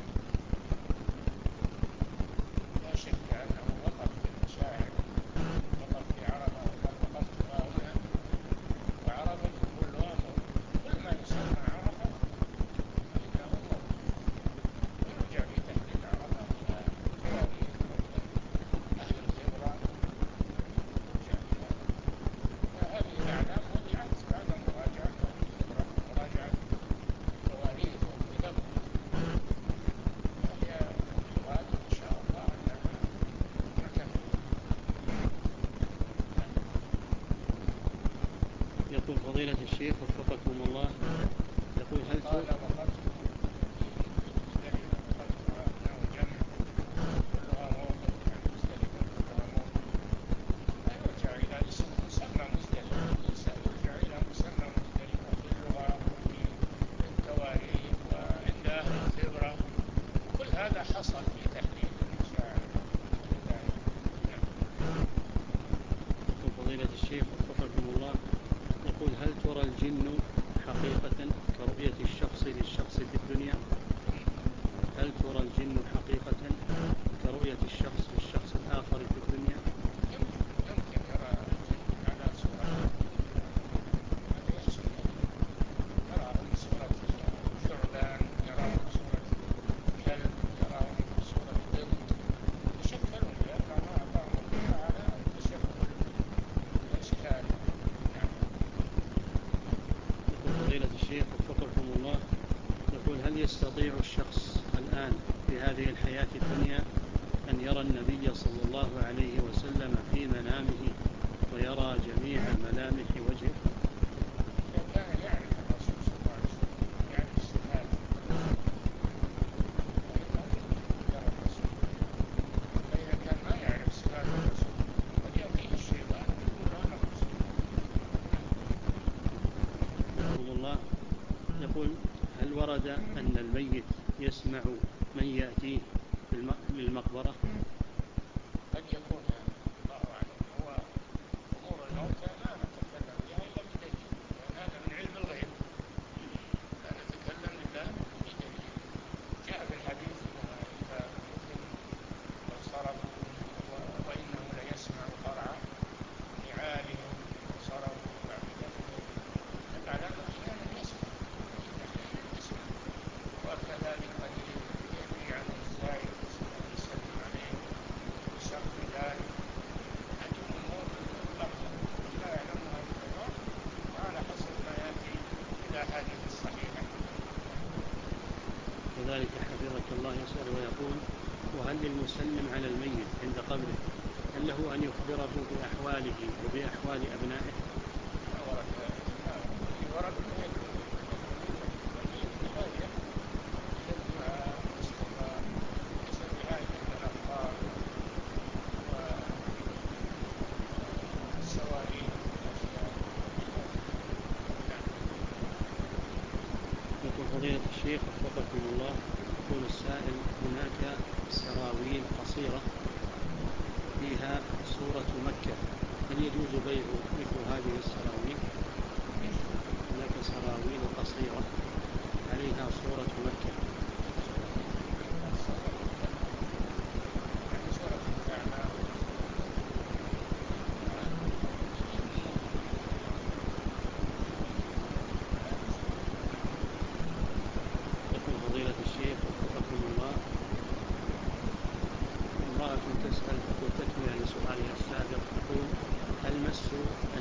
Speaker 2: لا شك أنه وقف في المشاعر، وقف في عرفة، وقال وقفت هنا، وعرفة كلها موت، كل ما يسمى عرفة فإنه موت. يرجع في تحديد عرفة إلى تواريخ أهل الخبرة، يرجع إلى هذه الأعلام وضعت بعد مراجعة أهل الخبرة، مراجعة تواريخ وكتب. فهي الغالب إن شاء الله أنها مرتفعة.
Speaker 1: يقول فضيلة الشيخ وفقكم الله، يقول هل
Speaker 2: قال وقفت في مزدلفة، وقفتها أنه جمع كلها موقف، يعني مزدلفة كلها موقف. لا يرجع إلى اسم مسمى مزدلفة، يرجع إلى مسمى مزدلفة في اللغة وفي التواريخ وعند أهل الخبرة. كل هذا حصل في تحديد المشاعر.
Speaker 1: يقول فضيلة الشيخ وفقكم الله، يقول هل ترى الجن حقيقة كرؤية الشخص للشخص في الدنيا؟ هل ترى الجن حقيقة كرؤية الشخص للشخص الآخر في الدنيا؟
Speaker 2: يمكن يرى الجن على صورة، هذا يحصل، يراه بصورة ثعبان، يراه بصورة كلب، يراه بصورة قط، يشكلون لأن الله أعطاهم القدرة على تشكل الأشكال. نعم.
Speaker 1: يقول فضيلة الشيخ وفقكم الله، يقول هل يستطيع الشخص الآن في هذه الحياة الدنيا أن يرى النبي صلى الله عليه وسلم في منامه ويرى جميع ملامح وجهه؟
Speaker 2: إذا كان يعرف الرسول صلى الله عليه وسلم، يعرف صفاته فإنه يرى الرسول. فإذا كان ما يعرف صفات الرسول قد يأتيه الشيطان ويقول أنا الرسول.
Speaker 1: رحمه الله، يقول هل ورد أن الميت يسمع من يأتيه للمقبرة؟
Speaker 2: قد يكون هذا، الله أعلم. هو أمور الموتى لا نتكلم بها إلا بدليل، لأن هذا من علم الغيب، لا نتكلم إلا بدليل. جاء في الحديث إذا دفن وانصرفوا وإنه ليسمع قرع نعالهم وانصرفوا بعد دفنهم، دل على أنه أحيانا يسمع، أحيانا يسمع. وكذلك قد يأتي عنه الزائر يسلم عليه بشرط ذلك. هذه أمور غريبة لا يعلمها إلا الله، وعلى حسب ما يأتي في الأحاديث الصحيحة.
Speaker 1: وذلك حفظك الله يسأل ويقول وهل للمسلم على الميت عند قبره هل له أن يخبره بأحواله وبأحوال أبنائه؟
Speaker 2: ما ورد هذا، ما ورد بحاجة إلى الدعاء والاستغفار، ليس بحاجة إلى الأخبار والسواليف والأشياء.
Speaker 1: يقول فضيلة الشيخ وفقكم الله، يقول السائل هناك قصيرة فيها سورة مكة، هل يجوز بيع مثل هذه السراويل؟ هناك سراويل قصيرة عليها سورة مكة. يقول فضيلة الشيخ وفقكم الله، امرأة تسأل وتكمل لسؤالها السابق تقول: هل مس